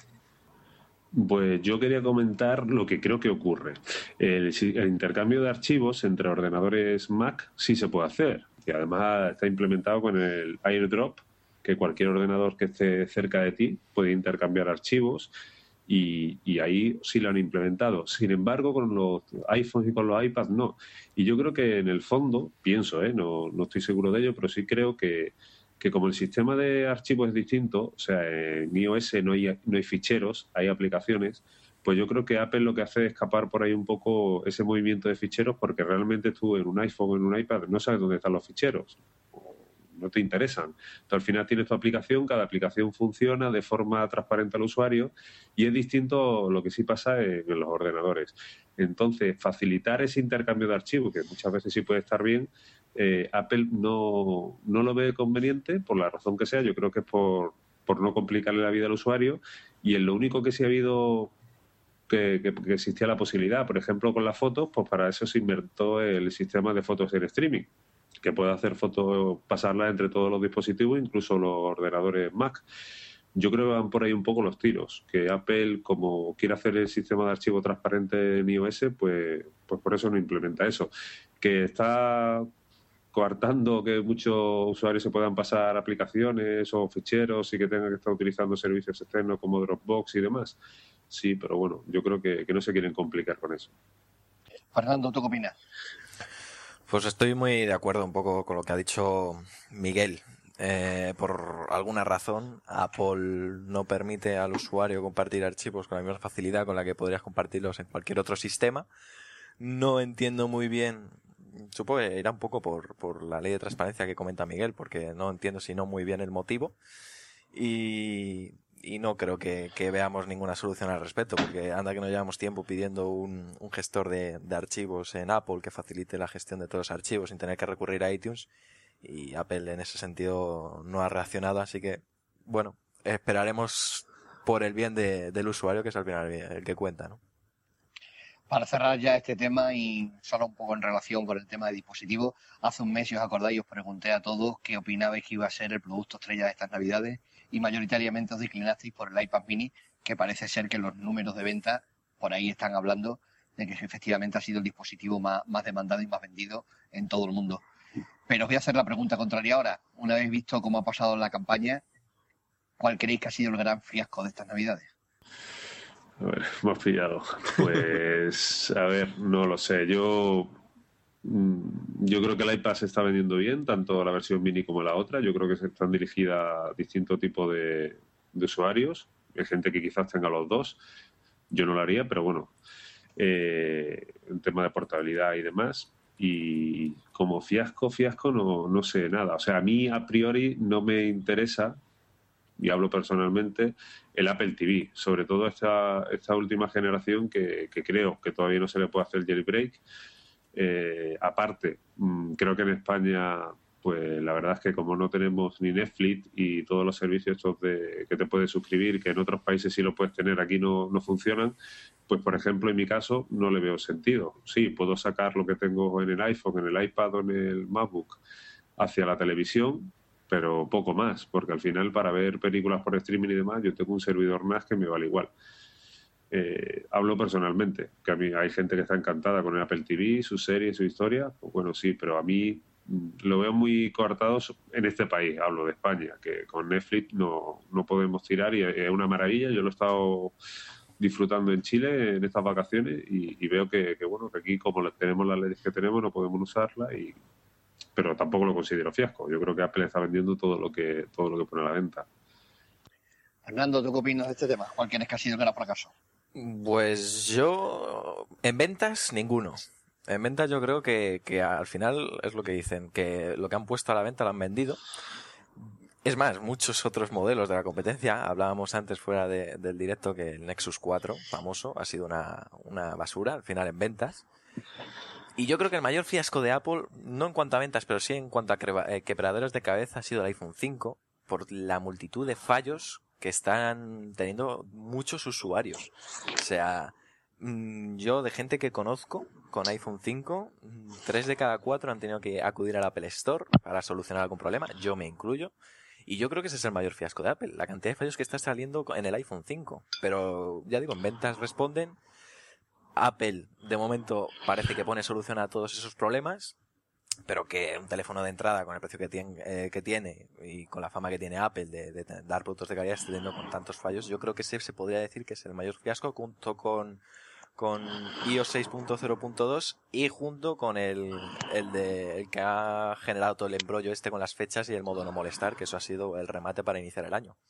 Pues yo quería comentar lo que creo que ocurre. El, el intercambio de archivos entre ordenadores Mac sí se puede hacer, y además está implementado con el AirDrop, que cualquier ordenador que esté cerca de ti puede intercambiar archivos, y, y ahí sí lo han implementado. Sin embargo, con los iPhones y con los iPads no. Y yo creo que en el fondo, pienso, ¿eh? no, no estoy seguro de ello, pero sí creo que, que como el sistema de archivos es distinto, o sea, en iOS no hay, no hay ficheros, hay aplicaciones, pues yo creo que Apple lo que hace es escapar por ahí un poco ese movimiento de ficheros, porque realmente tú en un iPhone o en un iPad no sabes dónde están los ficheros, no te interesan. Entonces, al final tienes tu aplicación, cada aplicación funciona de forma transparente al usuario y es distinto lo que sí pasa en, en los ordenadores. Entonces, facilitar ese intercambio de archivos, que muchas veces sí puede estar bien, eh, Apple no, no lo ve conveniente, por la razón que sea. Yo creo que es por, por no complicarle la vida al usuario, y en lo único que sí ha habido que, que, que existía la posibilidad, por ejemplo, con las fotos, pues para eso se inventó el sistema de fotos en streaming, que puede hacer fotos, pasarlas entre todos los dispositivos, incluso los ordenadores Mac. Yo creo que van por ahí un poco los tiros, que Apple, como quiere hacer el sistema de archivo transparente en iOS, pues, pues por eso no implementa eso. Que está coartando que muchos usuarios se puedan pasar aplicaciones o ficheros y que tengan que estar utilizando servicios externos como Dropbox y demás. Sí, pero bueno, yo creo que, que no se quieren complicar con eso. Fernando, ¿tú qué opinas? Pues estoy muy de acuerdo un poco con lo que ha dicho Miguel. Eh, por alguna razón, Apple no permite al usuario compartir archivos con la misma facilidad con la que podrías compartirlos en cualquier otro sistema. No entiendo muy bien, supongo que irá un poco por, por la ley de transparencia que comenta Miguel, porque no entiendo si no muy bien el motivo. Y... y no creo que, que veamos ninguna solución al respecto, porque anda que no llevamos tiempo pidiendo un, un gestor de, de archivos en Apple que facilite la gestión de todos los archivos sin tener que recurrir a iTunes, y Apple en ese sentido no ha reaccionado, así que bueno, esperaremos por el bien de, del usuario, que es al final el que cuenta, ¿no? Para cerrar ya este tema y solo un poco en relación con el tema de dispositivos, hace un mes, si os acordáis, os pregunté a todos qué opinabais que iba a ser el producto estrella de estas Navidades, y mayoritariamente os declinasteis por el iPad mini, que parece ser que los números de venta por ahí están hablando de que efectivamente ha sido el dispositivo más, más demandado y más vendido en todo el mundo. Pero os voy a hacer la pregunta contraria ahora. Una vez visto cómo ha pasado la campaña, ¿cuál creéis que ha sido el gran fiasco de estas Navidades? A ver, me has pillado. Pues, a ver, no lo sé. Yo... Yo creo que el iPad se está vendiendo bien, tanto la versión mini como la otra. Yo creo que se están dirigidas a distintos tipos de, de usuarios. Hay gente que quizás tenga los dos. Yo no lo haría, pero bueno, eh, en tema de portabilidad y demás. Y como fiasco, fiasco, no, no sé nada. O sea, a mí a priori no me interesa, y hablo personalmente, el Apple T V. Sobre todo esta, esta última generación que, que creo que todavía no se le puede hacer jailbreak. Eh, aparte, mmm, creo que en España pues la verdad es que como no tenemos ni Netflix y todos los servicios estos de, que te puedes suscribir, que en otros países sí lo puedes tener, aquí no, no funcionan, pues por ejemplo en mi caso no le veo sentido. Sí, puedo sacar lo que tengo en el iPhone, en el iPad o en el MacBook hacia la televisión, pero poco más, porque al final para ver películas por streaming y demás yo tengo un servidor N A S que me vale igual. Eh, hablo personalmente, que a mí hay gente que está encantada con el Apple T V, su serie, su historia, pues bueno, sí, pero a mí lo veo muy cortado en este país, hablo de España, que con Netflix no, no podemos tirar y es una maravilla. Yo lo he estado disfrutando en Chile en estas vacaciones y, y veo que, que bueno, que aquí como tenemos las leyes que tenemos no podemos usarla, y pero tampoco lo considero fiasco. Yo creo que Apple está vendiendo todo lo que todo lo que pone a la venta. Fernando, ¿tú qué opinas de este tema? ¿Cuál crees que ha sido el gran fracaso? Pues yo, en ventas, ninguno. En ventas yo creo que, que al final es lo que dicen, que lo que han puesto a la venta lo han vendido. Es más, muchos otros modelos de la competencia, hablábamos antes fuera de, del directo que el Nexus cuatro, famoso, ha sido una, una basura al final en ventas. Y yo creo que el mayor fiasco de Apple, no en cuanto a ventas, pero sí en cuanto a quebraderos de cabeza, ha sido el iPhone cinco, por la multitud de fallos que están teniendo muchos usuarios. O sea, yo de gente que conozco con iPhone cinco, tres de cada cuatro han tenido que acudir al Apple Store para solucionar algún problema, yo me incluyo. Y yo creo que ese es el mayor fiasco de Apple, la cantidad de fallos que está saliendo en el iPhone cinco. Pero ya digo, en ventas responden. Apple, de momento, parece que pone solución a todos esos problemas, pero que un teléfono de entrada con el precio que tiene, eh, que tiene y con la fama que tiene Apple de, de dar productos de calidad, esté teniendo con tantos fallos, yo creo que ese se podría decir que es el mayor fiasco, junto con, con iOS seis punto cero punto dos y junto con el, el, de, el que ha generado todo el embrollo este con las fechas y el modo no molestar, que eso ha sido el remate para iniciar el año.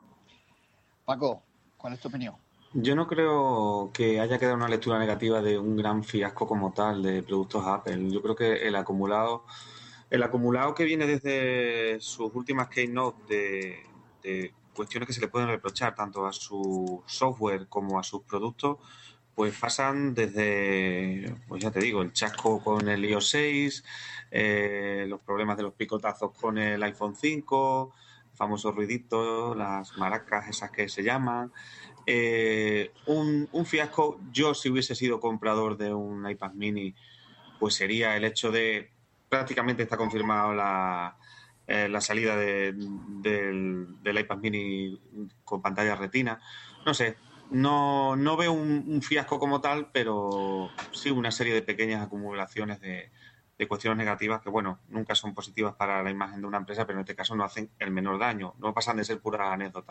Paco, ¿cuál es tu opinión? Yo no creo que haya quedado una lectura negativa de un gran fiasco como tal de productos Apple. Yo creo que el acumulado, el acumulado que viene desde sus últimas keynote de, de cuestiones que se le pueden reprochar tanto a su software como a sus productos, pues pasan desde, pues ya te digo, el chasco con el iOS seis, eh, los problemas de los picotazos con el iPhone cinco, famosos ruiditos, las maracas esas que se llaman. Eh, un, un fiasco. Yo, si hubiese sido comprador de un iPad mini, pues sería el hecho de, prácticamente está confirmado la, eh, la salida de, del, del iPad mini con pantalla retina. No sé, no, no veo un, un fiasco como tal, pero sí una serie de pequeñas acumulaciones de, de cuestiones negativas que, bueno, nunca son positivas para la imagen de una empresa, pero en este caso no hacen el menor daño, no pasan de ser puras anécdotas.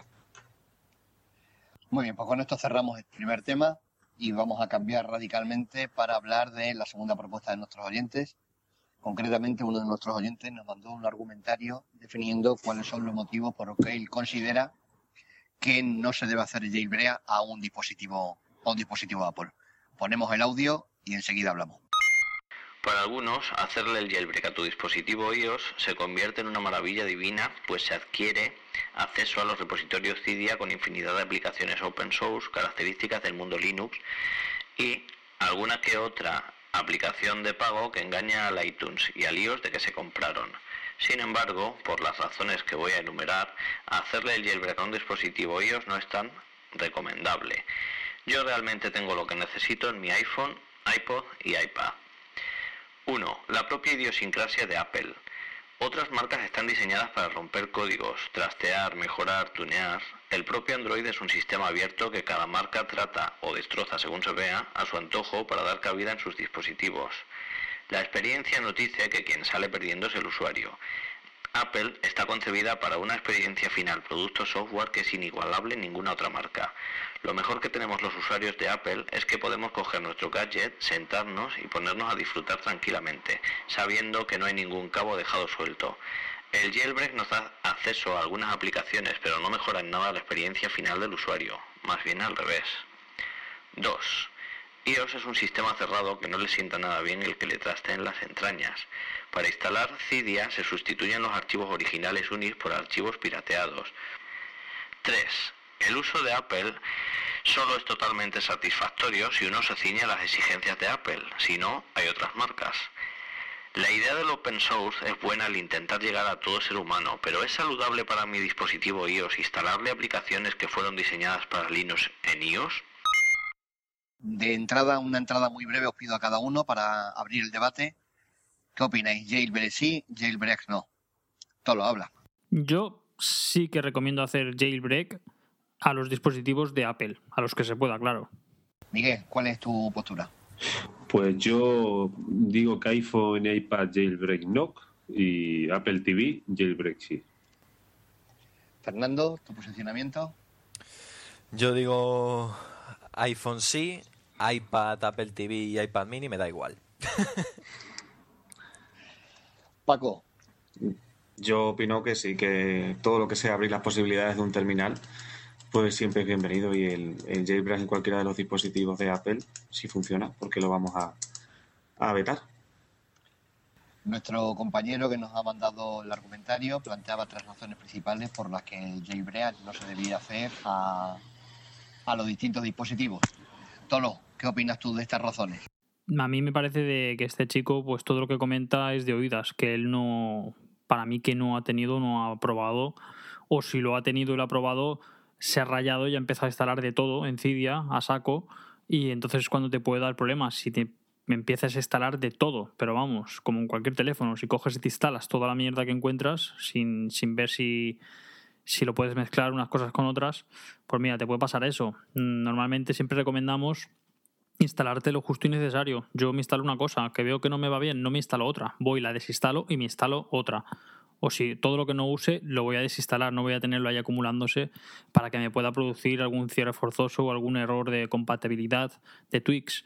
Muy bien, pues con esto cerramos el primer tema y vamos a cambiar radicalmente para hablar de la segunda propuesta de nuestros oyentes. Concretamente, uno de nuestros oyentes nos mandó un argumentario definiendo cuáles son los motivos por los que él considera que no se debe hacer jailbreak a un dispositivo, a un dispositivo Apple. Ponemos el audio y enseguida hablamos. Para algunos, hacerle el jailbreak a tu dispositivo iOS se convierte en una maravilla divina, pues se adquiere acceso a los repositorios Cydia con infinidad de aplicaciones open source, características del mundo Linux y alguna que otra aplicación de pago que engaña al iTunes y al iOS de que se compraron. Sin embargo, por las razones que voy a enumerar, hacerle el jailbreak a un dispositivo iOS no es tan recomendable. Yo realmente tengo lo que necesito en mi iPhone, iPod y iPad. uno. La propia idiosincrasia de Apple. Otras marcas están diseñadas para romper códigos, trastear, mejorar, tunear. El propio Android es un sistema abierto que cada marca trata o destroza según se vea a su antojo para dar cabida en sus dispositivos. La experiencia nos dice que quien sale perdiendo es el usuario. Apple está concebida para una experiencia final, producto software que es inigualable en ninguna otra marca. Lo mejor que tenemos los usuarios de Apple es que podemos coger nuestro gadget, sentarnos y ponernos a disfrutar tranquilamente, sabiendo que no hay ningún cabo dejado suelto. El jailbreak nos da acceso a algunas aplicaciones, pero no mejora en nada la experiencia final del usuario, más bien al revés. dos. iOS es un sistema cerrado que no le sienta nada bien el que le trasteen las entrañas. Para instalar Cydia se sustituyen los archivos originales Unix por archivos pirateados. tres. El uso de Apple solo es totalmente satisfactorio si uno se ciñe a las exigencias de Apple, si no, hay otras marcas. La idea del open source es buena al intentar llegar a todo ser humano, pero ¿es saludable para mi dispositivo iOS instalarle aplicaciones que fueron diseñadas para Linux en iOS? De entrada, una entrada muy breve os pido a cada uno para abrir el debate. ¿Qué opináis? ¿Jailbreak sí, jailbreak no? Todo lo habla. Yo sí que recomiendo hacer jailbreak a los dispositivos de Apple, a los que se pueda, claro. Miguel, ¿cuál es tu postura? Pues yo digo que iPhone y iPad jailbreak no, y Apple T V jailbreak sí. Fernando, ¿tu posicionamiento? Yo digo iPhone sí, iPad, Apple T V y iPad mini me da igual. Paco. Yo opino que sí, que todo lo que sea abrir las posibilidades de un terminal, pues siempre es bienvenido, y el, el jailbreak en cualquiera de los dispositivos de Apple sí funciona, porque lo vamos a, a vetar. Nuestro compañero que nos ha mandado el argumentario planteaba tres razones principales por las que el jailbreak no se debía hacer a, a los distintos dispositivos. Tolo, ¿qué opinas tú de estas razones? A mí me parece de que este chico, pues todo lo que comenta es de oídas, que él no, para mí que no ha tenido, no ha probado, o si lo ha tenido y lo ha probado, se ha rayado y ha empezado a instalar de todo en Cydia a saco, y entonces es cuando te puede dar problemas si te empiezas a instalar de todo, pero vamos, como en cualquier teléfono, si coges y te instalas toda la mierda que encuentras sin, sin ver si, si lo puedes mezclar unas cosas con otras, pues mira, te puede pasar eso. Normalmente siempre recomendamos instalarte lo justo y necesario. Yo me instalo una cosa, que veo que no me va bien, no me instalo otra, voy, la desinstalo y me instalo otra. O si todo lo que no use lo voy a desinstalar, no voy a tenerlo ahí acumulándose para que me pueda producir algún cierre forzoso o algún error de compatibilidad de tweaks.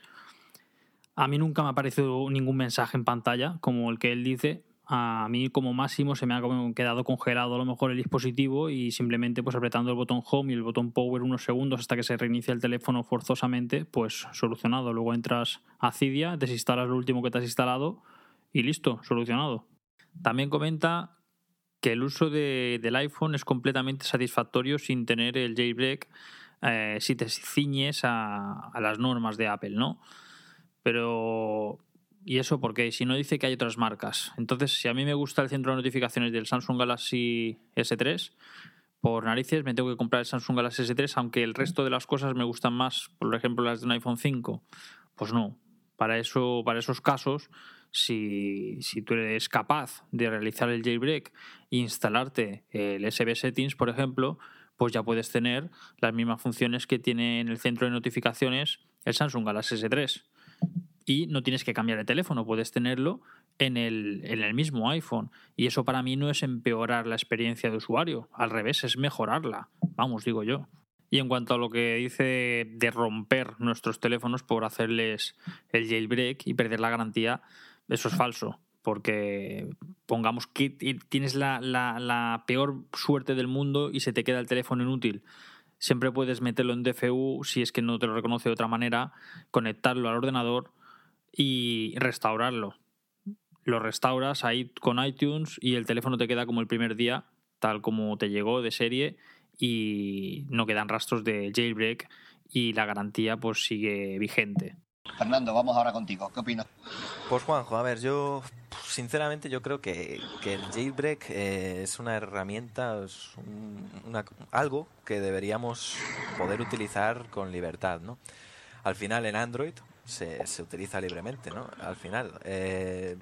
A mí nunca me ha aparecido ningún mensaje en pantalla como el que él dice. A mí como máximo se me ha quedado congelado a lo mejor el dispositivo y simplemente pues apretando el botón Home y el botón Power unos segundos hasta que se reinicia el teléfono forzosamente, pues solucionado. Luego entras a Cydia, desinstalas lo último que te has instalado y listo, solucionado. También comenta que el uso de, del iPhone es completamente satisfactorio sin tener el jailbreak eh, si te ciñes a, a las normas de Apple, ¿no? Pero... ¿y eso por qué? Si no dice que hay otras marcas. Entonces, si a mí me gusta el centro de notificaciones del Samsung Galaxy ese tres, por narices me tengo que comprar el Samsung Galaxy ese tres, aunque el resto de las cosas me gustan más, por ejemplo, las de un iPhone cinco. Pues no. Para eso, para esos casos, si, si tú eres capaz de realizar el jailbreak e instalarte el S B Settings, por ejemplo, pues ya puedes tener las mismas funciones que tiene en el centro de notificaciones el Samsung Galaxy ese tres. Y no tienes que cambiar el teléfono, puedes tenerlo en el, en el mismo iPhone. Y eso para mí no es empeorar la experiencia de usuario, al revés, es mejorarla, vamos, digo yo. Y en cuanto a lo que dice de romper nuestros teléfonos por hacerles el jailbreak y perder la garantía, eso es falso, porque pongamos que tienes la, la, la peor suerte del mundo y se te queda el teléfono inútil. Siempre puedes meterlo en D F U si es que no te lo reconoce de otra manera, conectarlo al ordenador y restaurarlo. Lo restauras ahí con iTunes y el teléfono te queda como el primer día, tal como te llegó de serie, y no quedan rastros de jailbreak y la garantía pues sigue vigente. Fernando, vamos ahora contigo. ¿Qué opinas? Pues Juanjo, a ver, yo sinceramente yo creo que, que el jailbreak eh, es una herramienta, es un, una, algo que deberíamos poder utilizar con libertad, ¿no? Al final en Android se, se utiliza libremente, ¿no? Al final, eh,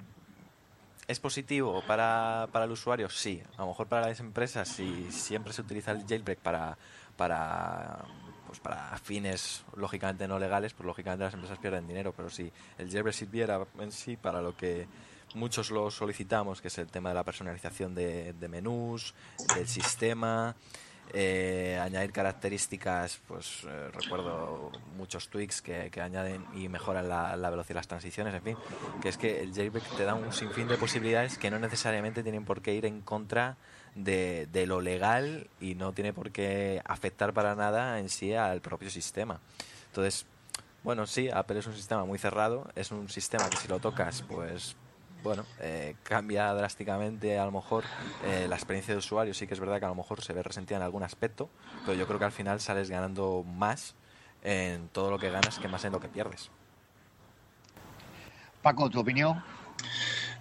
¿es positivo para, para el usuario? Sí. A lo mejor para las empresas, si siempre se utiliza el jailbreak para, para, pues para fines lógicamente no legales, pues lógicamente las empresas pierden dinero, pero si el jailbreak sirviera en sí para lo que muchos lo solicitamos, que es el tema de la personalización de, de menús, del sistema, eh, añadir características, pues eh, recuerdo muchos tweaks que, que añaden y mejoran la, la velocidad de las transiciones, en fin, que es que el jailbreak te da un sinfín de posibilidades que no necesariamente tienen por qué ir en contra de, de lo legal y no tiene por qué afectar para nada en sí al propio sistema. Entonces, bueno, sí, Apple es un sistema muy cerrado, es un sistema que si lo tocas, pues bueno, eh, cambia drásticamente a lo mejor eh, la experiencia de usuario. Sí que es verdad que a lo mejor se ve resentida en algún aspecto, pero yo creo que al final sales ganando más en todo lo que ganas que más en lo que pierdes. Paco, ¿tu opinión?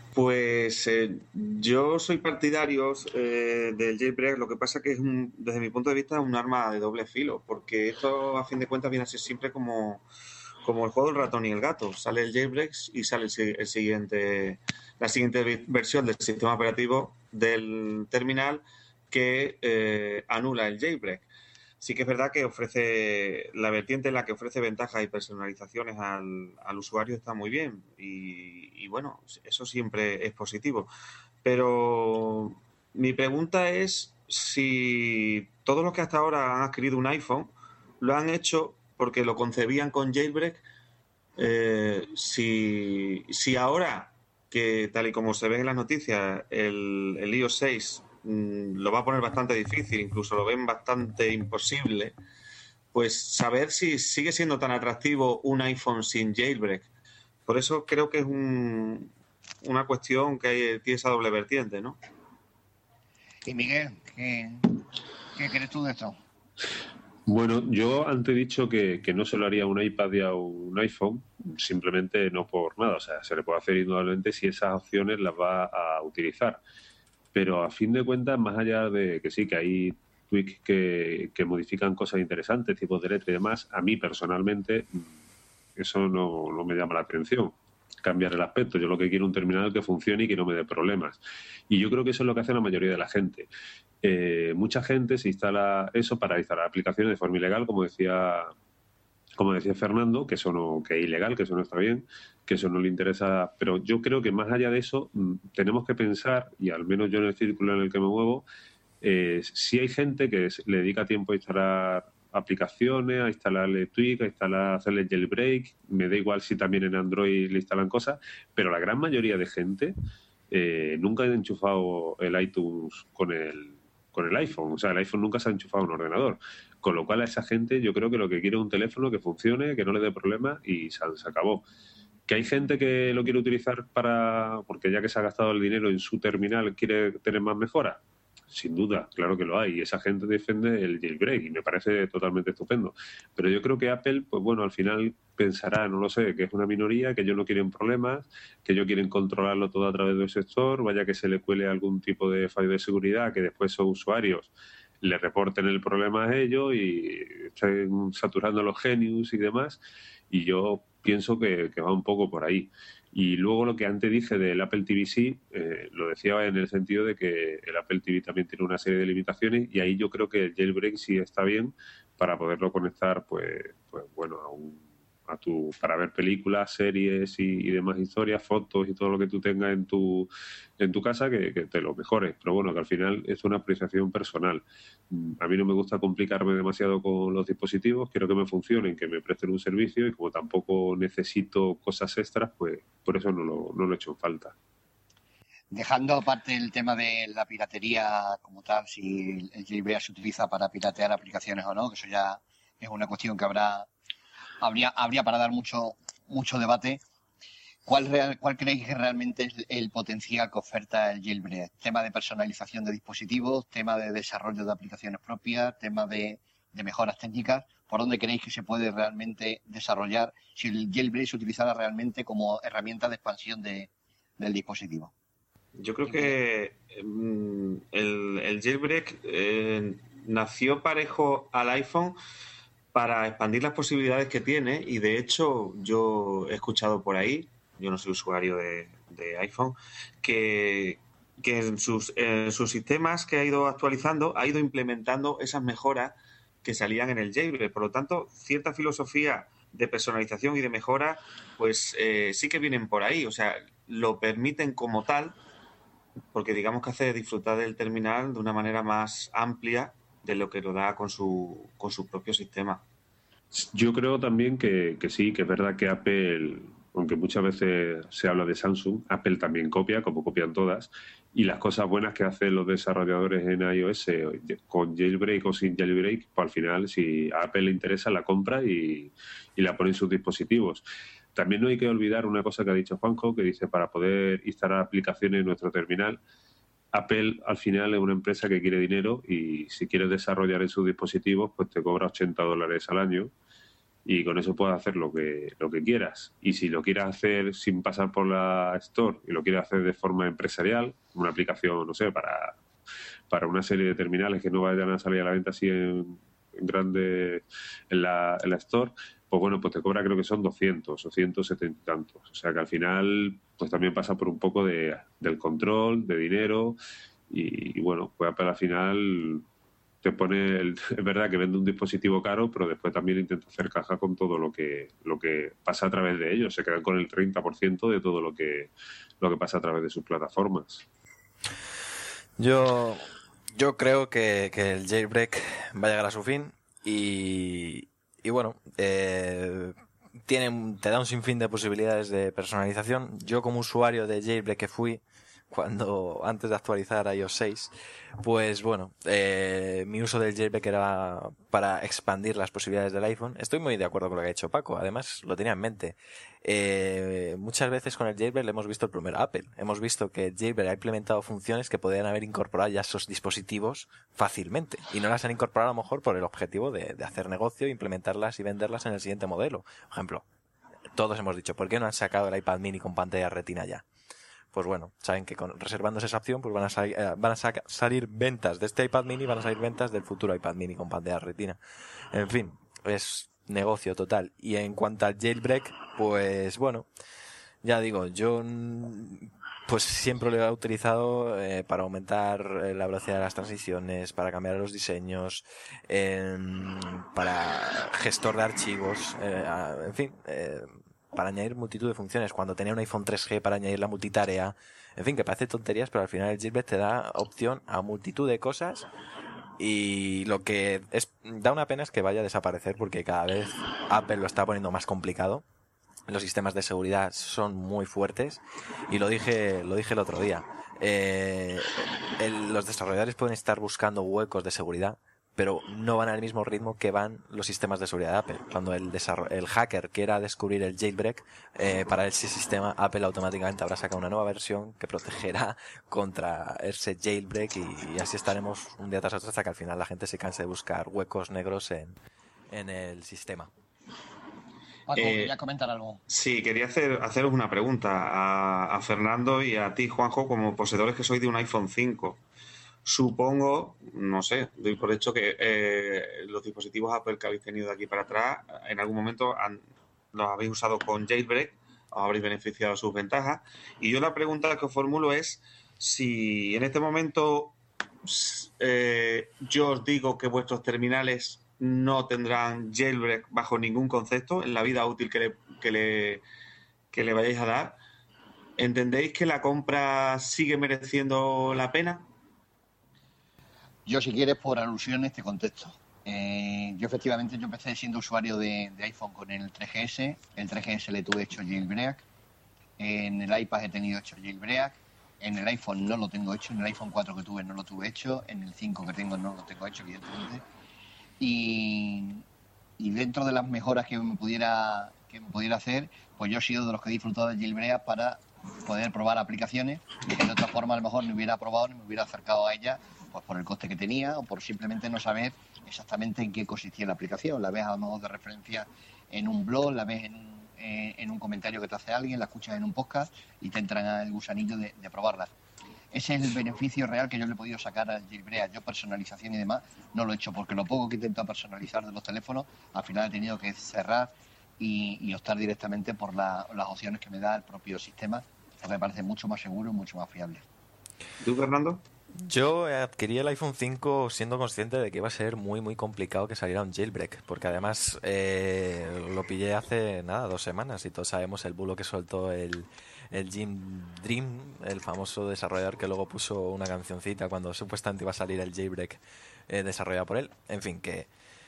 Pues eh, yo soy partidario eh, del jailbreak, lo que pasa que es, un, desde mi punto de vista, un arma de doble filo, porque esto a fin de cuentas viene a ser siempre como, como el juego del ratón y el gato. Sale el jailbreak y sale el, el siguiente, la siguiente versión del sistema operativo del terminal que eh, anula el jailbreak. Sí que es verdad que ofrece la vertiente en la que ofrece ventajas y personalizaciones al, al usuario está muy bien y, y bueno, eso siempre es positivo. Pero mi pregunta es si todos los que hasta ahora han adquirido un iPhone lo han hecho porque lo concebían con jailbreak, eh, si, si ahora que tal y como se ve en las noticias el, el i O S seis lo va a poner bastante difícil, incluso lo ven bastante imposible, pues saber si sigue siendo tan atractivo un iPhone sin jailbreak. Por eso creo que es un, una cuestión que hay, tiene esa doble vertiente, ¿no? Y Miguel, ¿qué, qué crees tú de esto? Bueno, yo antes he dicho que, que no se lo haría un iPad y a un iPhone, simplemente no por nada. O sea, se le puede hacer indudablemente si esas opciones las va a utilizar. Pero a fin de cuentas, más allá de que sí, que hay tweaks que, que modifican cosas interesantes, tipos de letra y demás, a mí personalmente eso no, no me llama la atención, cambiar el aspecto. Yo lo que quiero es un terminal que funcione y que no me dé problemas. Y yo creo que eso es lo que hace la mayoría de la gente. Eh, mucha gente se instala eso para instalar aplicaciones de forma ilegal, como decía como decía Fernando, que eso no, que es ilegal, que eso no está bien, que eso no le interesa. Pero yo creo que más allá de eso tenemos que pensar, y al menos yo en el círculo en el que me muevo, eh, si hay gente que le dedica tiempo a instalar aplicaciones, a instalarle tweak, a instalar, a hacerle jailbreak, me da igual si también en Android le instalan cosas, pero la gran mayoría de gente eh, nunca ha enchufado el iTunes con el con el iPhone, o sea, el iPhone nunca se ha enchufado a un ordenador, con lo cual a esa gente yo creo que lo que quiere es un teléfono que funcione, que no le dé problemas y se, se acabó. Que hay gente que lo quiere utilizar para, porque ya que se ha gastado el dinero en su terminal quiere tener más mejoras, sin duda, claro que lo hay, y esa gente defiende el jailbreak y me parece totalmente estupendo. Pero yo creo que Apple, pues bueno, al final pensará, no lo sé, que es una minoría, que ellos no quieren problemas, que ellos quieren controlarlo todo a través del sector, vaya que se le cuele algún tipo de fallo de seguridad, que después esos usuarios le reporten el problema a ellos y estén saturando los genius y demás, y yo pienso que, que va un poco por ahí. Y luego lo que antes dije del Apple T V sí, eh, lo decía en el sentido de que el Apple T V también tiene una serie de limitaciones y ahí yo creo que el jailbreak sí está bien para poderlo conectar, pues, pues bueno, a un, a tu, para ver películas, series y, y demás historias, fotos y todo lo que tú tengas en tu en tu casa, que, que te lo mejores. Pero bueno, que al final es una apreciación personal. A mí no me gusta complicarme demasiado con los dispositivos, quiero que me funcionen, que me presten un servicio y como tampoco necesito cosas extras, pues por eso no lo, no lo he hecho en falta. Dejando aparte el tema de la piratería como tal, si el jailbreak se utiliza para piratear aplicaciones o no, que eso ya es una cuestión que habrá habría habría para dar mucho mucho debate. ¿Cuál, real, ¿Cuál creéis que realmente es el potencial que oferta el jailbreak? Tema de personalización de dispositivos, tema de desarrollo de aplicaciones propias, tema de, de mejoras técnicas. ¿Por dónde creéis que se puede realmente desarrollar si el jailbreak se utilizara realmente como herramienta de expansión de, del dispositivo? Yo creo que mm, el, el jailbreak eh, nació parejo al iPhone para expandir las posibilidades que tiene y de hecho yo he escuchado por ahí, yo no soy usuario de, de iPhone, que, que en, sus, en sus sistemas que ha ido actualizando ha ido implementando esas mejoras que salían en el jailbreak. Por lo tanto, cierta filosofía de personalización y de mejora, pues eh, sí que vienen por ahí. O sea, lo permiten como tal, porque digamos que hace disfrutar del terminal de una manera más amplia de lo que lo da con su, con su propio sistema. Yo creo también que, que sí, que es verdad que Apple, aunque muchas veces se habla de Samsung, Apple también copia, como copian todas, y las cosas buenas que hacen los desarrolladores en iOS con jailbreak o sin jailbreak, pues al final si a Apple le interesa la compra y, y la pone en sus dispositivos. También no hay que olvidar una cosa que ha dicho Juanjo, que dice para poder instalar aplicaciones en nuestro terminal, Apple al final es una empresa que quiere dinero y si quieres desarrollar en sus dispositivos pues te cobra ochenta dólares al año y con eso puedes hacer lo que lo que quieras. Y si lo quieres hacer sin pasar por la Store y lo quieres hacer de forma empresarial, una aplicación, no sé, para, para una serie de terminales que no vayan a salir a la venta así en, en grande en la, en la Store, pues bueno, pues te cobra, creo que son doscientos o ciento setenta y tantos. O sea que al final pues también pasa por un poco de, del control, de dinero y, y bueno, pues Apple al final te pone, el, es verdad que vende un dispositivo caro, pero después también intenta hacer caja con todo lo que lo que pasa a través de ellos. Se quedan con el treinta por ciento de todo lo que lo que pasa a través de sus plataformas. Yo, yo creo que, que el jailbreak va a llegar a su fin y, y bueno, eh, tiene, te da un sinfín de posibilidades de personalización. Yo como usuario de jailbreak que fui, cuando antes de actualizar a iOS seis, pues bueno, eh, mi uso del jailbreak era para expandir las posibilidades del iPhone. Estoy muy de acuerdo con lo que ha hecho Paco, además lo tenía en mente. Eh, muchas veces con el jailbreak le hemos visto el primero a Apple. Hemos visto que el jailbreak ha implementado funciones que podrían haber incorporado ya esos dispositivos fácilmente y no las han incorporado a lo mejor por el objetivo de, de hacer negocio, implementarlas y venderlas en el siguiente modelo. Por ejemplo, todos hemos dicho, ¿por qué no han sacado el iPad mini con pantalla retina ya? Pues bueno, saben que con, reservándose esa opción pues van a, sal, eh, van a saca, salir ventas de este iPad mini, van a salir ventas del futuro iPad mini con pantalla retina. En fin, es negocio total. Y en cuanto al jailbreak, pues bueno, ya digo, yo pues siempre lo he utilizado eh, para aumentar eh, la velocidad de las transiciones, para cambiar los diseños, eh, para gestor de archivos, eh, en fin... Eh, para añadir multitud de funciones, cuando tenía un iPhone tres G para añadir la multitarea, en fin, que parece tonterías, pero al final el jailbreak te da opción a multitud de cosas y lo que es da una pena es que vaya a desaparecer porque cada vez Apple lo está poniendo más complicado. Los sistemas de seguridad son muy fuertes y lo dije lo dije el otro día. Eh, el, los desarrolladores pueden estar buscando huecos de seguridad, pero no van al mismo ritmo que van los sistemas de seguridad de Apple. Cuando el, el hacker quiera descubrir el jailbreak, eh, para ese sistema Apple automáticamente habrá sacado una nueva versión que protegerá contra ese jailbreak y, y así estaremos un día tras otro hasta que al final la gente se canse de buscar huecos negros en, en el sistema. Paco, Eh, quería comentar algo. Sí, quería hacer, haceros una pregunta a, a Fernando y a ti, Juanjo, como poseedores que sois de un iPhone cinco. Supongo, no sé, doy por hecho que eh, los dispositivos Apple que habéis tenido de aquí para atrás, en algún momento han, los habéis usado con jailbreak, os habréis beneficiado de sus ventajas. Y yo la pregunta que os formulo es si en este momento eh, yo os digo que vuestros terminales no tendrán jailbreak bajo ningún concepto en la vida útil que le, que le, que le vayáis a dar, ¿entendéis que la compra sigue mereciendo la pena? Yo, si quieres, por alusiones te contesto. Eh, yo, efectivamente, yo empecé siendo usuario de, de iPhone con el tres G S. El tres G S le tuve hecho jailbreak. En el iPad he tenido hecho jailbreak. En el iPhone no lo tengo hecho. En el iPhone cuatro que tuve no lo tuve hecho. En el cinco que tengo no lo tengo hecho, evidentemente. Y, y dentro de las mejoras que me pudiera que me pudiera hacer, pues yo he sido de los que he disfrutado del jailbreak para poder probar aplicaciones que de otra forma a lo mejor no hubiera probado ni me hubiera acercado a ellas, pues por el coste que tenía o por simplemente no saber exactamente en qué consistía la aplicación. La ves a modo de referencia en un blog, la ves en un, eh, en un comentario que te hace alguien, la escuchas en un podcast y te entra el gusanillo de, de probarla. Ese es el beneficio real que yo le he podido sacar al jailbreak. Yo, personalización y demás, no lo he hecho porque lo poco que intento personalizar de los teléfonos, al final he tenido que cerrar y, y optar directamente por la, las opciones que me da el propio sistema, porque me parece mucho más seguro y mucho más fiable. ¿Tú, Fernando? Yo adquirí el iPhone cinco siendo consciente de que iba a ser muy muy complicado que saliera un jailbreak, porque además eh, lo pillé hace nada, dos semanas y todos sabemos el bulo que soltó el, el Jim Dream, el famoso desarrollador que luego puso una cancioncita cuando supuestamente iba a salir el jailbreak eh, desarrollado por él. En fin, que,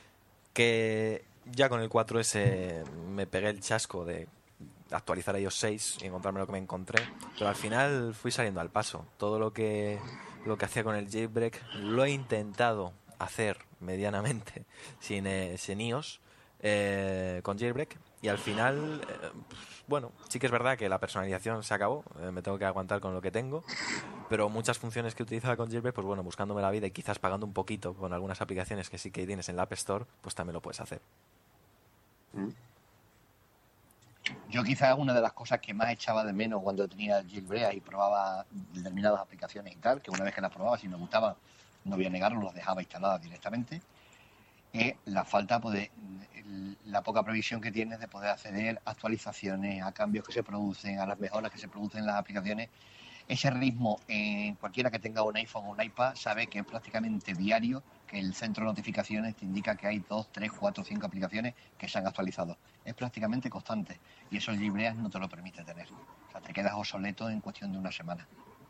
que ya con el cuatro ese me pegué el chasco de actualizar a iOS seis y encontrarme lo que me encontré, pero al final fui saliendo al paso. Todo lo que lo que hacía con el jailbreak lo he intentado hacer medianamente sin, eh, sin iOS eh, con jailbreak y al final eh, bueno, sí que es verdad que la personalización se acabó, eh, me tengo que aguantar con lo que tengo, pero muchas funciones que utilizaba con jailbreak, pues bueno, buscándome la vida y quizás pagando un poquito con algunas aplicaciones que sí que tienes en la App Store, pues también lo puedes hacer. Yo quizás una de las cosas que más echaba de menos cuando tenía el jailbreak y probaba determinadas aplicaciones y tal, que una vez que las probaba, si me gustaban, no voy a negarlo, las dejaba instaladas directamente, es la falta, pues, de, la poca previsión que tienes de poder acceder a actualizaciones, a cambios que se producen, a las mejoras que se producen en las aplicaciones. Ese ritmo, en cualquiera que tenga un iPhone o un iPad, sabe que es prácticamente diario, que el centro de notificaciones te indica que hay dos, tres, cuatro, cinco aplicaciones que se han actualizado. Es prácticamente constante y eso el jailbreak no te lo permite tener. O sea, te quedas obsoleto en cuestión de una semana.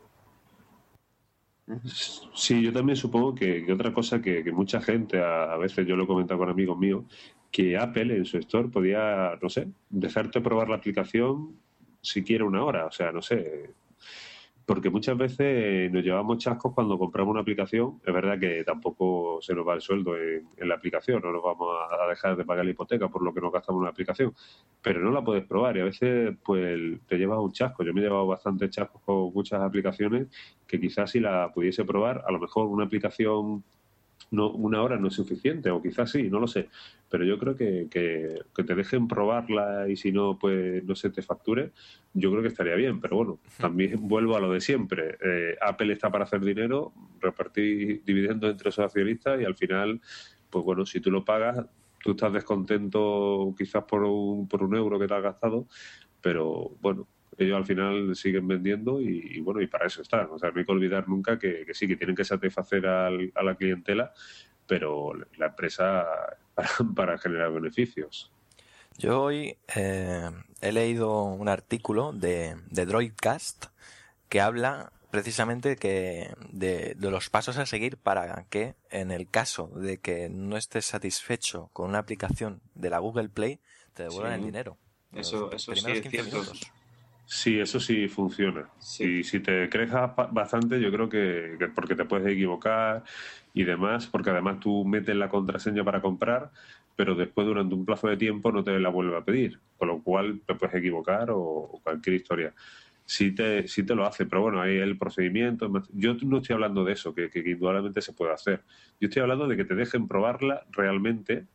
Sí, yo también supongo que, que otra cosa que, que mucha gente, a, a veces yo lo he comentado con amigos míos, que Apple en su store podía, no sé, dejarte probar la aplicación siquiera una hora, o sea, no sé, porque muchas veces nos llevamos chascos cuando compramos una aplicación. Es verdad que tampoco se nos va el sueldo en, en la aplicación, no nos vamos a dejar de pagar la hipoteca por lo que nos gastamos en una aplicación, pero no la puedes probar y a veces pues te llevas un chasco. Yo me he llevado bastantes chascos con muchas aplicaciones que quizás si la pudiese probar, a lo mejor una aplicación no, una hora no es suficiente, o quizás sí, no lo sé, pero yo creo que, que, que te dejen probarla y si no, pues no se te facture, yo creo que estaría bien. Pero bueno, también vuelvo a lo de siempre. Eh, Apple está para hacer dinero, repartir dividendos entre sus accionistas y al final, pues bueno, si tú lo pagas, tú estás descontento quizás por un, por un euro que te has gastado, pero bueno, ellos al final siguen vendiendo y, y bueno, y para eso están. O sea, no hay que olvidar nunca que, que sí, que tienen que satisfacer al, a la clientela, pero la empresa para, para generar beneficios. Yo hoy eh, he leído un artículo de, de Droidcast que habla precisamente que de, de los pasos a seguir para que, en el caso de que no estés satisfecho con una aplicación de la Google Play, te devuelvan Sí. el dinero. Eso, Los eso sí primeros es quince cierto. minutos. Sí, eso sí funciona. Y si te crejas pa- bastante, yo creo que, que porque te puedes equivocar y demás, porque además tú metes la contraseña para comprar, pero después durante un plazo de tiempo no te la vuelve a pedir, con lo cual te puedes equivocar o, o cualquier historia. Sí te, sí te lo hace, pero bueno, ahí el procedimiento. Yo no estoy hablando de eso, que, que indudablemente se puede hacer. Yo estoy hablando de que te dejen probarla realmente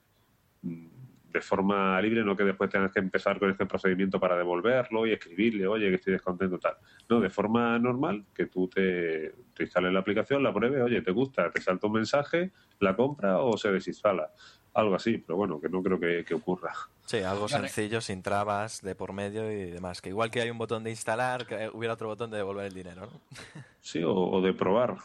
de forma libre, no que después tengas que empezar con este procedimiento para devolverlo y escribirle, oye, que estoy descontento, tal. No, de forma normal, que tú te, te instales la aplicación, la pruebes, oye, ¿te gusta? Te salta un mensaje, la compra o se desinstala. Algo así, pero bueno, que no creo que, que ocurra. Sí, algo sencillo, sin trabas de por medio y demás. Que igual que hay un botón de instalar, que hubiera otro botón de devolver el dinero, ¿no? Sí, o, o de probar.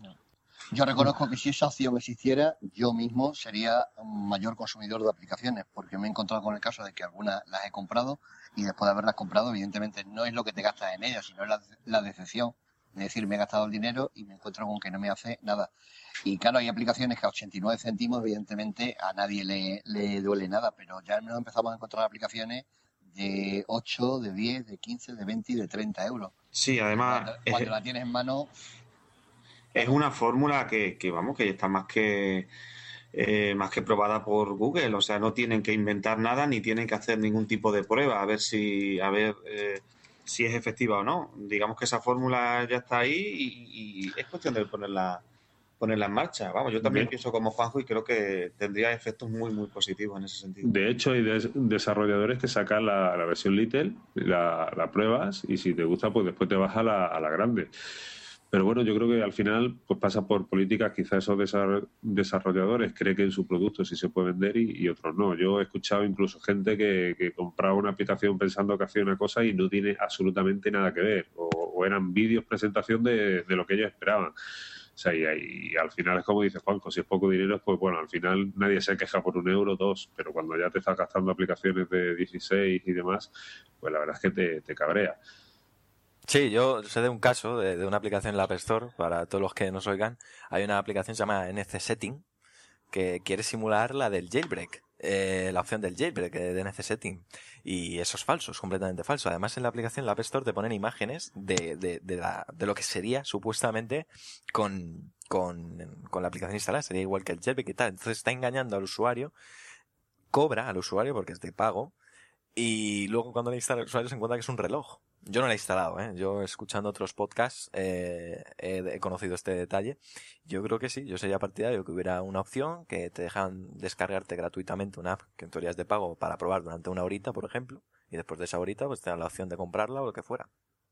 Yo reconozco que si esa opción existiera, yo mismo sería un mayor consumidor de aplicaciones, porque me he encontrado con el caso de que algunas las he comprado y después de haberlas comprado, evidentemente no es lo que te gastas en ellas, sino es la, la decepción de decir, me he gastado el dinero y me encuentro con que no me hace nada. Y claro, hay aplicaciones que a ochenta y nueve céntimos, evidentemente, a nadie le, le duele nada, pero ya nos empezamos a encontrar aplicaciones de ocho, de diez, de quince, de veinte y de treinta euros. Sí, además... Cuando, cuando la tienes en mano... Es una fórmula que, que vamos, que está más que eh, más que probada por Google. O sea, no tienen que inventar nada ni tienen que hacer ningún tipo de prueba a ver si a ver eh, si es efectiva o no. Digamos que esa fórmula ya está ahí y, y es cuestión de ponerla ponerla en marcha. Vamos, yo también De- pienso como Juanjo y creo que tendría efectos muy muy positivos en ese sentido. De hecho, hay des- desarrolladores que sacan la, la versión Little, la, la pruebas y si te gusta, pues después te vas a la, a la grande. Pero bueno, yo creo que al final pues pasa por políticas. Quizás esos desar- desarrolladores creen que en su producto sí se puede vender y, y otros no. Yo he escuchado incluso gente que, que compraba una aplicación pensando que hacía una cosa y no tiene absolutamente nada que ver. O, o eran vídeos presentación de, de lo que ellos esperaban. O sea, y, y al final es como dice Juanjo, si es poco dinero, pues bueno, al final nadie se queja por un euro, dos, pero cuando ya te estás gastando aplicaciones de dieciséis y demás, pues la verdad es que te, te cabrea. Sí, yo sé de un caso, de, de una aplicación en la App Store, para todos los que nos oigan. Hay una aplicación que se llama N C Setting, que quiere simular la del jailbreak, eh, la opción del jailbreak eh, de N C Setting. Y eso es falso, es completamente falso. Además, en la aplicación, en la App Store, te ponen imágenes de, de, de, la, de lo que sería, supuestamente, con, con, con la aplicación instalada. Sería igual que el jailbreak y tal. Entonces está engañando al usuario, cobra al usuario porque es de pago, y luego cuando le instala el usuario se encuentra que es un reloj. Yo no la he instalado, ¿eh? Yo escuchando otros podcasts eh, he, he conocido este detalle. Yo creo que sí, yo sería partidario que hubiera una opción que te dejan descargarte gratuitamente una app que en teoría es de pago para probar durante una horita, por ejemplo, y después de esa horita pues te dan la opción de comprarla o lo que fuera.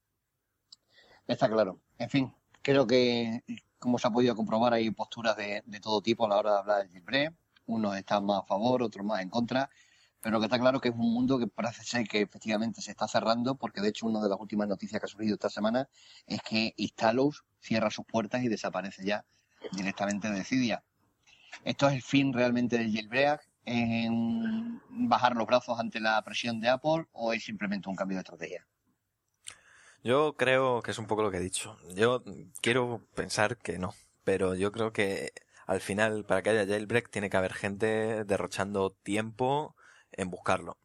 Está claro. En fin, creo que, como se ha podido comprobar, hay posturas de, de todo tipo a la hora de hablar del jailbreak. Unos están más a favor, otros más en contra. Pero lo que está claro que es un mundo que parece ser que efectivamente se está cerrando, porque de hecho una de las últimas noticias que ha surgido esta semana es que Installous cierra sus puertas y desaparece ya directamente de Cydia. ¿Esto es el fin realmente del jailbreak? ¿Es bajar los brazos ante la presión de Apple o es simplemente un cambio de estrategia? Yo creo que es un poco lo que he dicho. Yo quiero pensar que no, pero yo creo que al final para que haya jailbreak tiene que haber gente derrochando tiempo en buscarlo.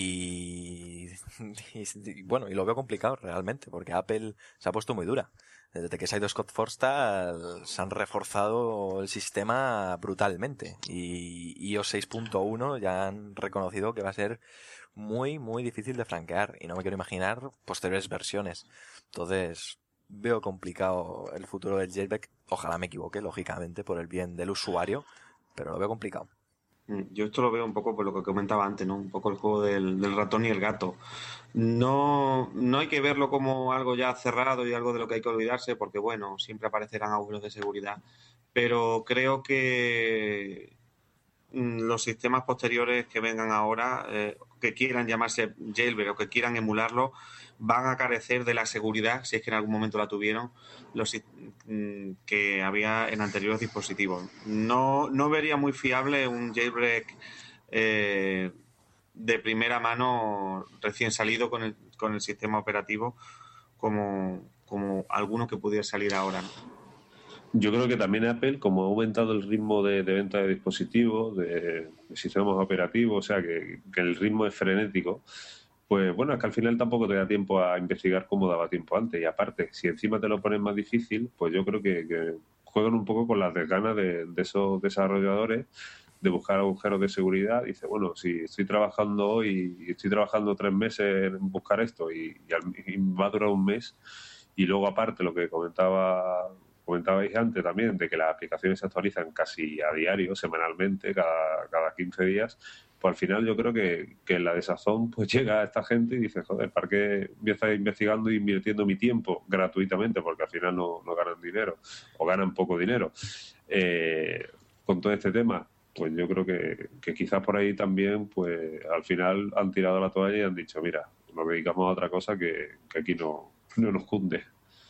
Y, y, y bueno, y lo veo complicado realmente, porque Apple se ha puesto muy dura. Desde que se ha ido Scott Forstall se han reforzado el sistema brutalmente. Y i o seis punto uno ya han reconocido que va a ser muy, muy difícil de franquear. Y no me quiero imaginar posteriores versiones. Entonces, veo complicado el futuro del jailbreak. Ojalá me equivoque, lógicamente, por el bien del usuario. Pero lo veo complicado. Yo esto lo veo un poco por lo que comentaba antes, ¿no? Un poco el juego del, del ratón y el gato. No, no hay que verlo como algo ya cerrado y algo de lo que hay que olvidarse, porque bueno, siempre aparecerán agujeros de seguridad. Pero creo que los sistemas posteriores que vengan ahora, eh, que quieran llamarse jailbreak o que quieran emularlo, van a carecer de la seguridad, si es que en algún momento la tuvieron, los que había en anteriores dispositivos. No, no vería muy fiable un jailbreak eh, de primera mano recién salido con el, con el sistema operativo como, como alguno que pudiera salir ahora, ¿no? Yo creo que también Apple, como ha aumentado el ritmo de, de venta de dispositivos, de, de sistemas operativos, o sea, que, que el ritmo es frenético, pues bueno, es que al final tampoco te da tiempo a investigar como daba tiempo antes. Y aparte, si encima te lo pones más difícil, pues yo creo que, que juegan un poco con las desganas de, de esos desarrolladores de buscar agujeros de seguridad. Dice, bueno, si estoy trabajando hoy y estoy trabajando tres meses en buscar esto y, y, al, y va a durar un mes, y luego aparte lo que comentaba... Comentabais antes también de que las aplicaciones se actualizan casi a diario, semanalmente, cada, cada quince días, pues al final yo creo que, que la desazón pues llega a esta gente y dice, joder, ¿para qué voy a estar investigando e invirtiendo mi tiempo gratuitamente? Porque al final no, no ganan dinero o ganan poco dinero. Eh, con todo este tema, pues yo creo que, que quizás por ahí también, pues al final han tirado la toalla y han dicho, mira, nos dedicamos a otra cosa que, que aquí no, no nos cunde.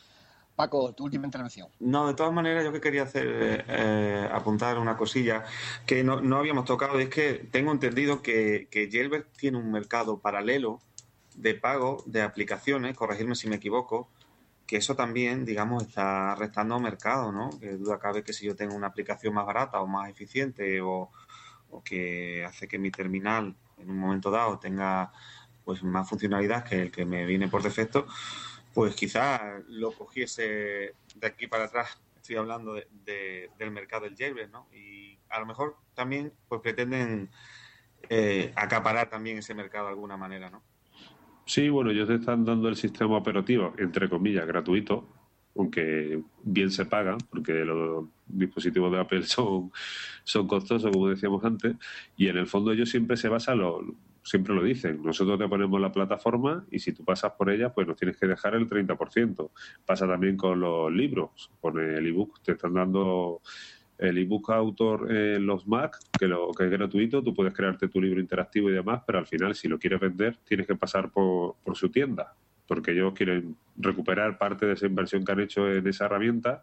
Paco, tu última intervención. No, de todas maneras yo que quería hacer eh, apuntar una cosilla que no, no habíamos tocado, y es que tengo entendido que, que jailbreak tiene un mercado paralelo de pago de aplicaciones, corregirme si me equivoco, que eso también, digamos, está restando mercado, ¿no? Que duda cabe que si yo tengo una aplicación más barata o más eficiente o, o que hace que mi terminal en un momento dado tenga pues más funcionalidad que el que me viene por defecto, pues quizás lo cogiese de aquí para atrás. Estoy hablando de, de, del mercado del jailbreak, ¿no? Y a lo mejor también pues pretenden eh, acaparar también ese mercado de alguna manera, ¿no? Sí, bueno, ellos te están dando el sistema operativo, entre comillas, gratuito, aunque bien se paga, porque los dispositivos de Apple son, son costosos, como decíamos antes, y en el fondo ellos siempre se basan, lo, siempre lo dicen, nosotros te ponemos la plataforma y si tú pasas por ella, pues nos tienes que dejar el treinta por ciento. Pasa también con los libros, con el ebook, te están dando el ebook autor en los Mac, que, lo, que es gratuito, tú puedes crearte tu libro interactivo y demás, pero al final si lo quieres vender tienes que pasar por, por su tienda, porque ellos quieren recuperar parte de esa inversión que han hecho en esa herramienta,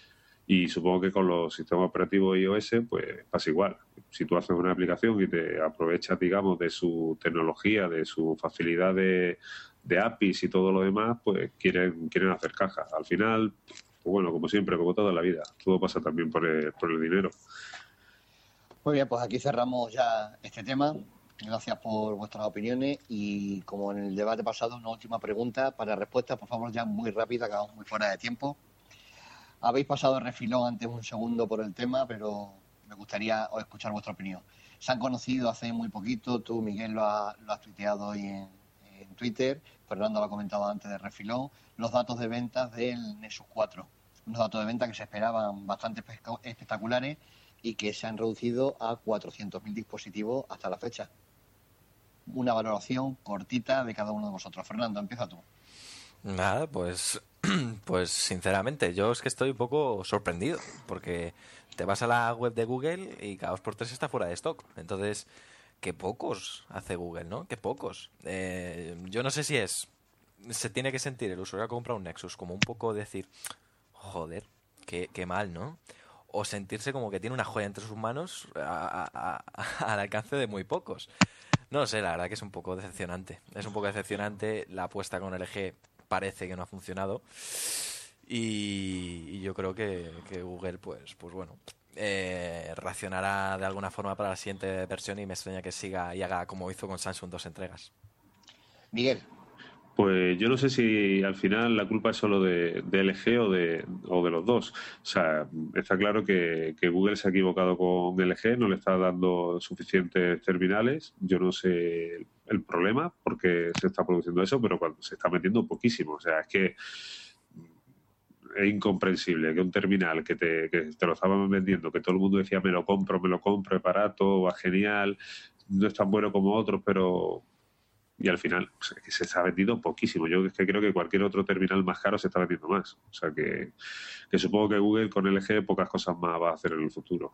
y supongo que con los sistemas operativos iOS pues pasa igual. Si tú haces una aplicación y te aprovechas, digamos, de su tecnología, de su facilidad de, de A P Is y todo lo demás, pues quieren, quieren hacer caja. Al final, pues bueno, como siempre, como toda la vida, todo pasa también por el, por el dinero. Muy bien, pues aquí cerramos ya este tema. Gracias por vuestras opiniones y como en el debate pasado, una última pregunta para respuesta, por favor, ya muy rápida, que vamos muy fuera de tiempo. Habéis pasado el refilón antes un segundo por el tema, pero me gustaría escuchar vuestra opinión. Se han conocido hace muy poquito, tú, Miguel, lo, ha, lo has tuiteado hoy en, en Twitter, Fernando lo ha comentado antes de refilón, los datos de ventas del Nexus cuatro. Unos datos de venta que se esperaban bastante espe- espectaculares y que se han reducido a cuatrocientos mil dispositivos hasta la fecha. Una valoración cortita de cada uno de vosotros. Fernando, empieza tú. Nada, pues, pues sinceramente, yo es que estoy un poco sorprendido, porque te vas a la web de Google y cada dos por tres está fuera de stock. Entonces, qué pocos hace Google, ¿no? Qué pocos. Eh, yo no sé si es... Se tiene que sentir el usuario que compra un Nexus como un poco decir, joder, qué, qué mal, ¿no? O sentirse como que tiene una joya entre sus manos a, a, a, al alcance de muy pocos. No lo sé, la verdad que es un poco decepcionante. Es un poco decepcionante. La apuesta con L G parece que no ha funcionado. Y, y yo creo que, que Google, pues, pues bueno, eh, reaccionará de alguna forma para la siguiente versión y me extraña que siga y haga como hizo con Samsung dos entregas. Miguel. Pues yo no sé si al final la culpa es solo de, de L G o de, o de los dos. O sea, está claro que, que Google se ha equivocado con L G, no le está dando suficientes terminales. Yo no sé el problema por qué se está produciendo eso, pero cuando se está metiendo poquísimo. O sea, es que es incomprensible que un terminal que te, que te lo estaban vendiendo, que todo el mundo decía me lo compro, me lo compro, es barato, va genial, no es tan bueno como otros, pero... Y al final pues, se está vendiendo poquísimo. Yo es que creo que cualquier otro terminal más caro se está vendiendo más. O sea que, que supongo que Google con L G pocas cosas más va a hacer en el futuro.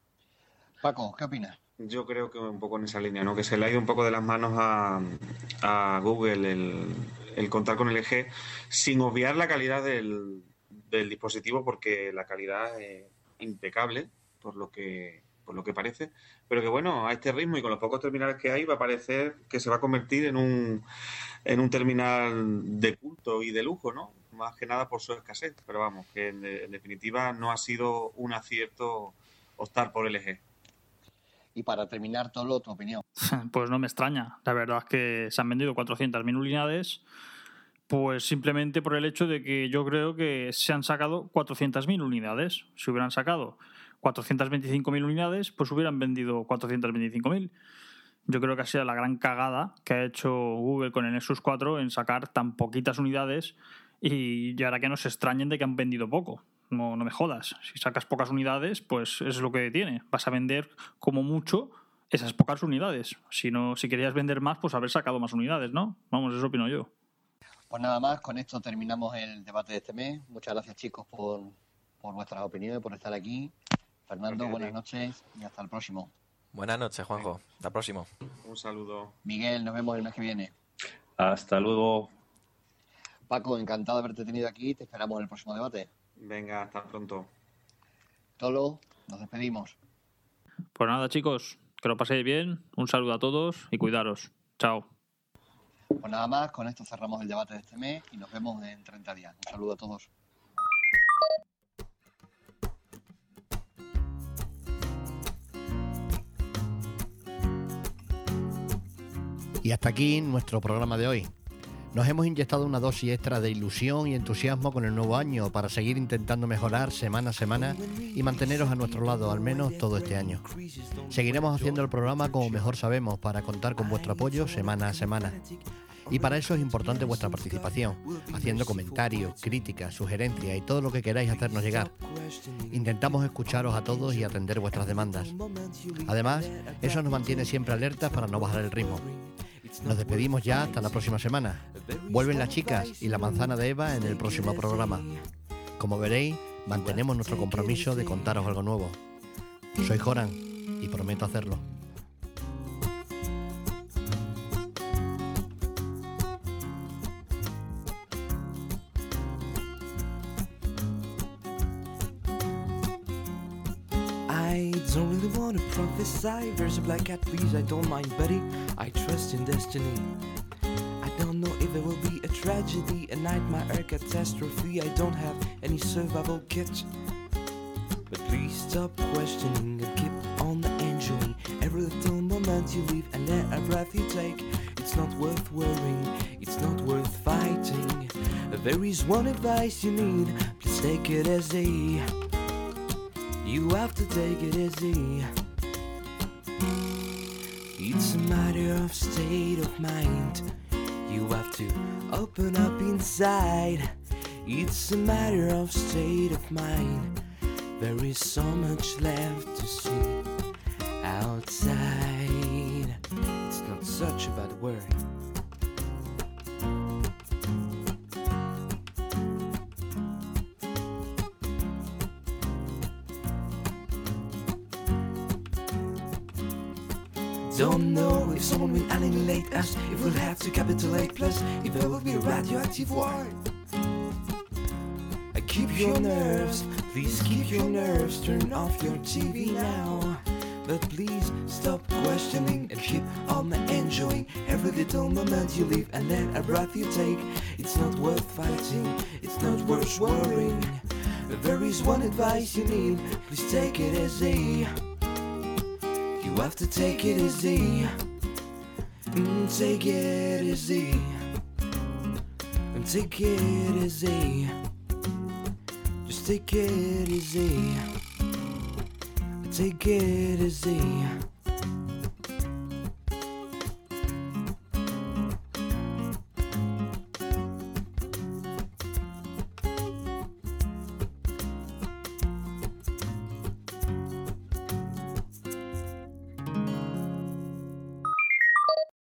Paco, ¿qué opinas? Yo creo que un poco en esa línea, ¿no? Que se le ha ido un poco de las manos a, a Google el, el contar con L G, sin obviar la calidad del, del dispositivo, porque la calidad es impecable, por lo que por lo que parece, pero que bueno, a este ritmo y con los pocos terminales que hay va a parecer que se va a convertir en un en un terminal de culto y de lujo, ¿no? Más que nada por su escasez, pero vamos, que en, en definitiva no ha sido un acierto optar por L G. Y para terminar, Tolo, tu opinión. Pues no me extraña. La verdad es que se han vendido cuatrocientas mil unidades, pues simplemente por el hecho de que yo creo que se han sacado cuatrocientas mil unidades. Si hubieran sacado cuatrocientas veinticinco mil unidades, pues hubieran vendido cuatrocientas veinticinco mil. Yo creo que ha sido la gran cagada que ha hecho Google con el Nexus cuatro en sacar tan poquitas unidades y, y ahora que no se extrañen de que han vendido poco. No, no me jodas. Si sacas pocas unidades, pues eso es lo que tiene. Vas a vender como mucho esas pocas unidades. Si no, si querías vender más, pues haber sacado más unidades, ¿no? Vamos, eso opino yo. Pues nada más, con esto terminamos el debate de este mes. Muchas gracias, chicos, por, por vuestras opiniones, por estar aquí. Fernando, buenas noches y hasta el próximo. Buenas noches, Juanjo. Hasta el próximo. Un saludo. Miguel, nos vemos el mes que viene. Hasta luego. Paco, encantado de haberte tenido aquí. Te esperamos en el próximo debate. Venga, hasta pronto. Tolo, nos despedimos. Pues nada, chicos, que lo paséis bien. Un saludo a todos y cuidaros. Chao. Pues nada más, con esto cerramos el debate de este mes y nos vemos en treinta días. Un saludo a todos. Y hasta aquí nuestro programa de hoy. Nos hemos inyectado una dosis extra de ilusión y entusiasmo con el nuevo año para seguir intentando mejorar semana a semana y manteneros a nuestro lado al menos todo este año. Seguiremos haciendo el programa como mejor sabemos para contar con vuestro apoyo semana a semana. Y para eso es importante vuestra participación, haciendo comentarios, críticas, sugerencias y todo lo que queráis hacernos llegar. Intentamos escucharos a todos y atender vuestras demandas. Además, eso nos mantiene siempre alertas para no bajar el ritmo. Nos despedimos ya hasta la próxima semana. Vuelven las chicas y la manzana de Eva en el próximo programa. Como veréis, mantenemos nuestro compromiso de contaros algo nuevo. Soy Joran y prometo hacerlo. I don't really want to prophesy. There's a black cat, please, I don't mind, buddy. I trust in destiny. I don't know if it will be a tragedy, a nightmare, a catastrophe. I don't have any survival kit. But please stop questioning and keep on enjoying every little moment you live and every breath you take. It's not worth worrying, it's not worth fighting. There is one advice you need, please take it as a You have to take it easy. It's a matter of state of mind. You have to open up inside. It's a matter of state of mind. There is so much left to see outside. It's not such a bad word. Don't know if someone will annihilate us, if we'll have to capitulate, plus if there will be a radioactive war. I keep your nerves, please keep your nerves, turn off your T V now. But please stop questioning and keep on enjoying every little moment you live and every breath you take. It's not worth fighting, it's not worth worrying. There is one advice you need, please take it easy. You have to take it easy. Mm, take it easy. And take it easy. Just take it easy. Take it easy.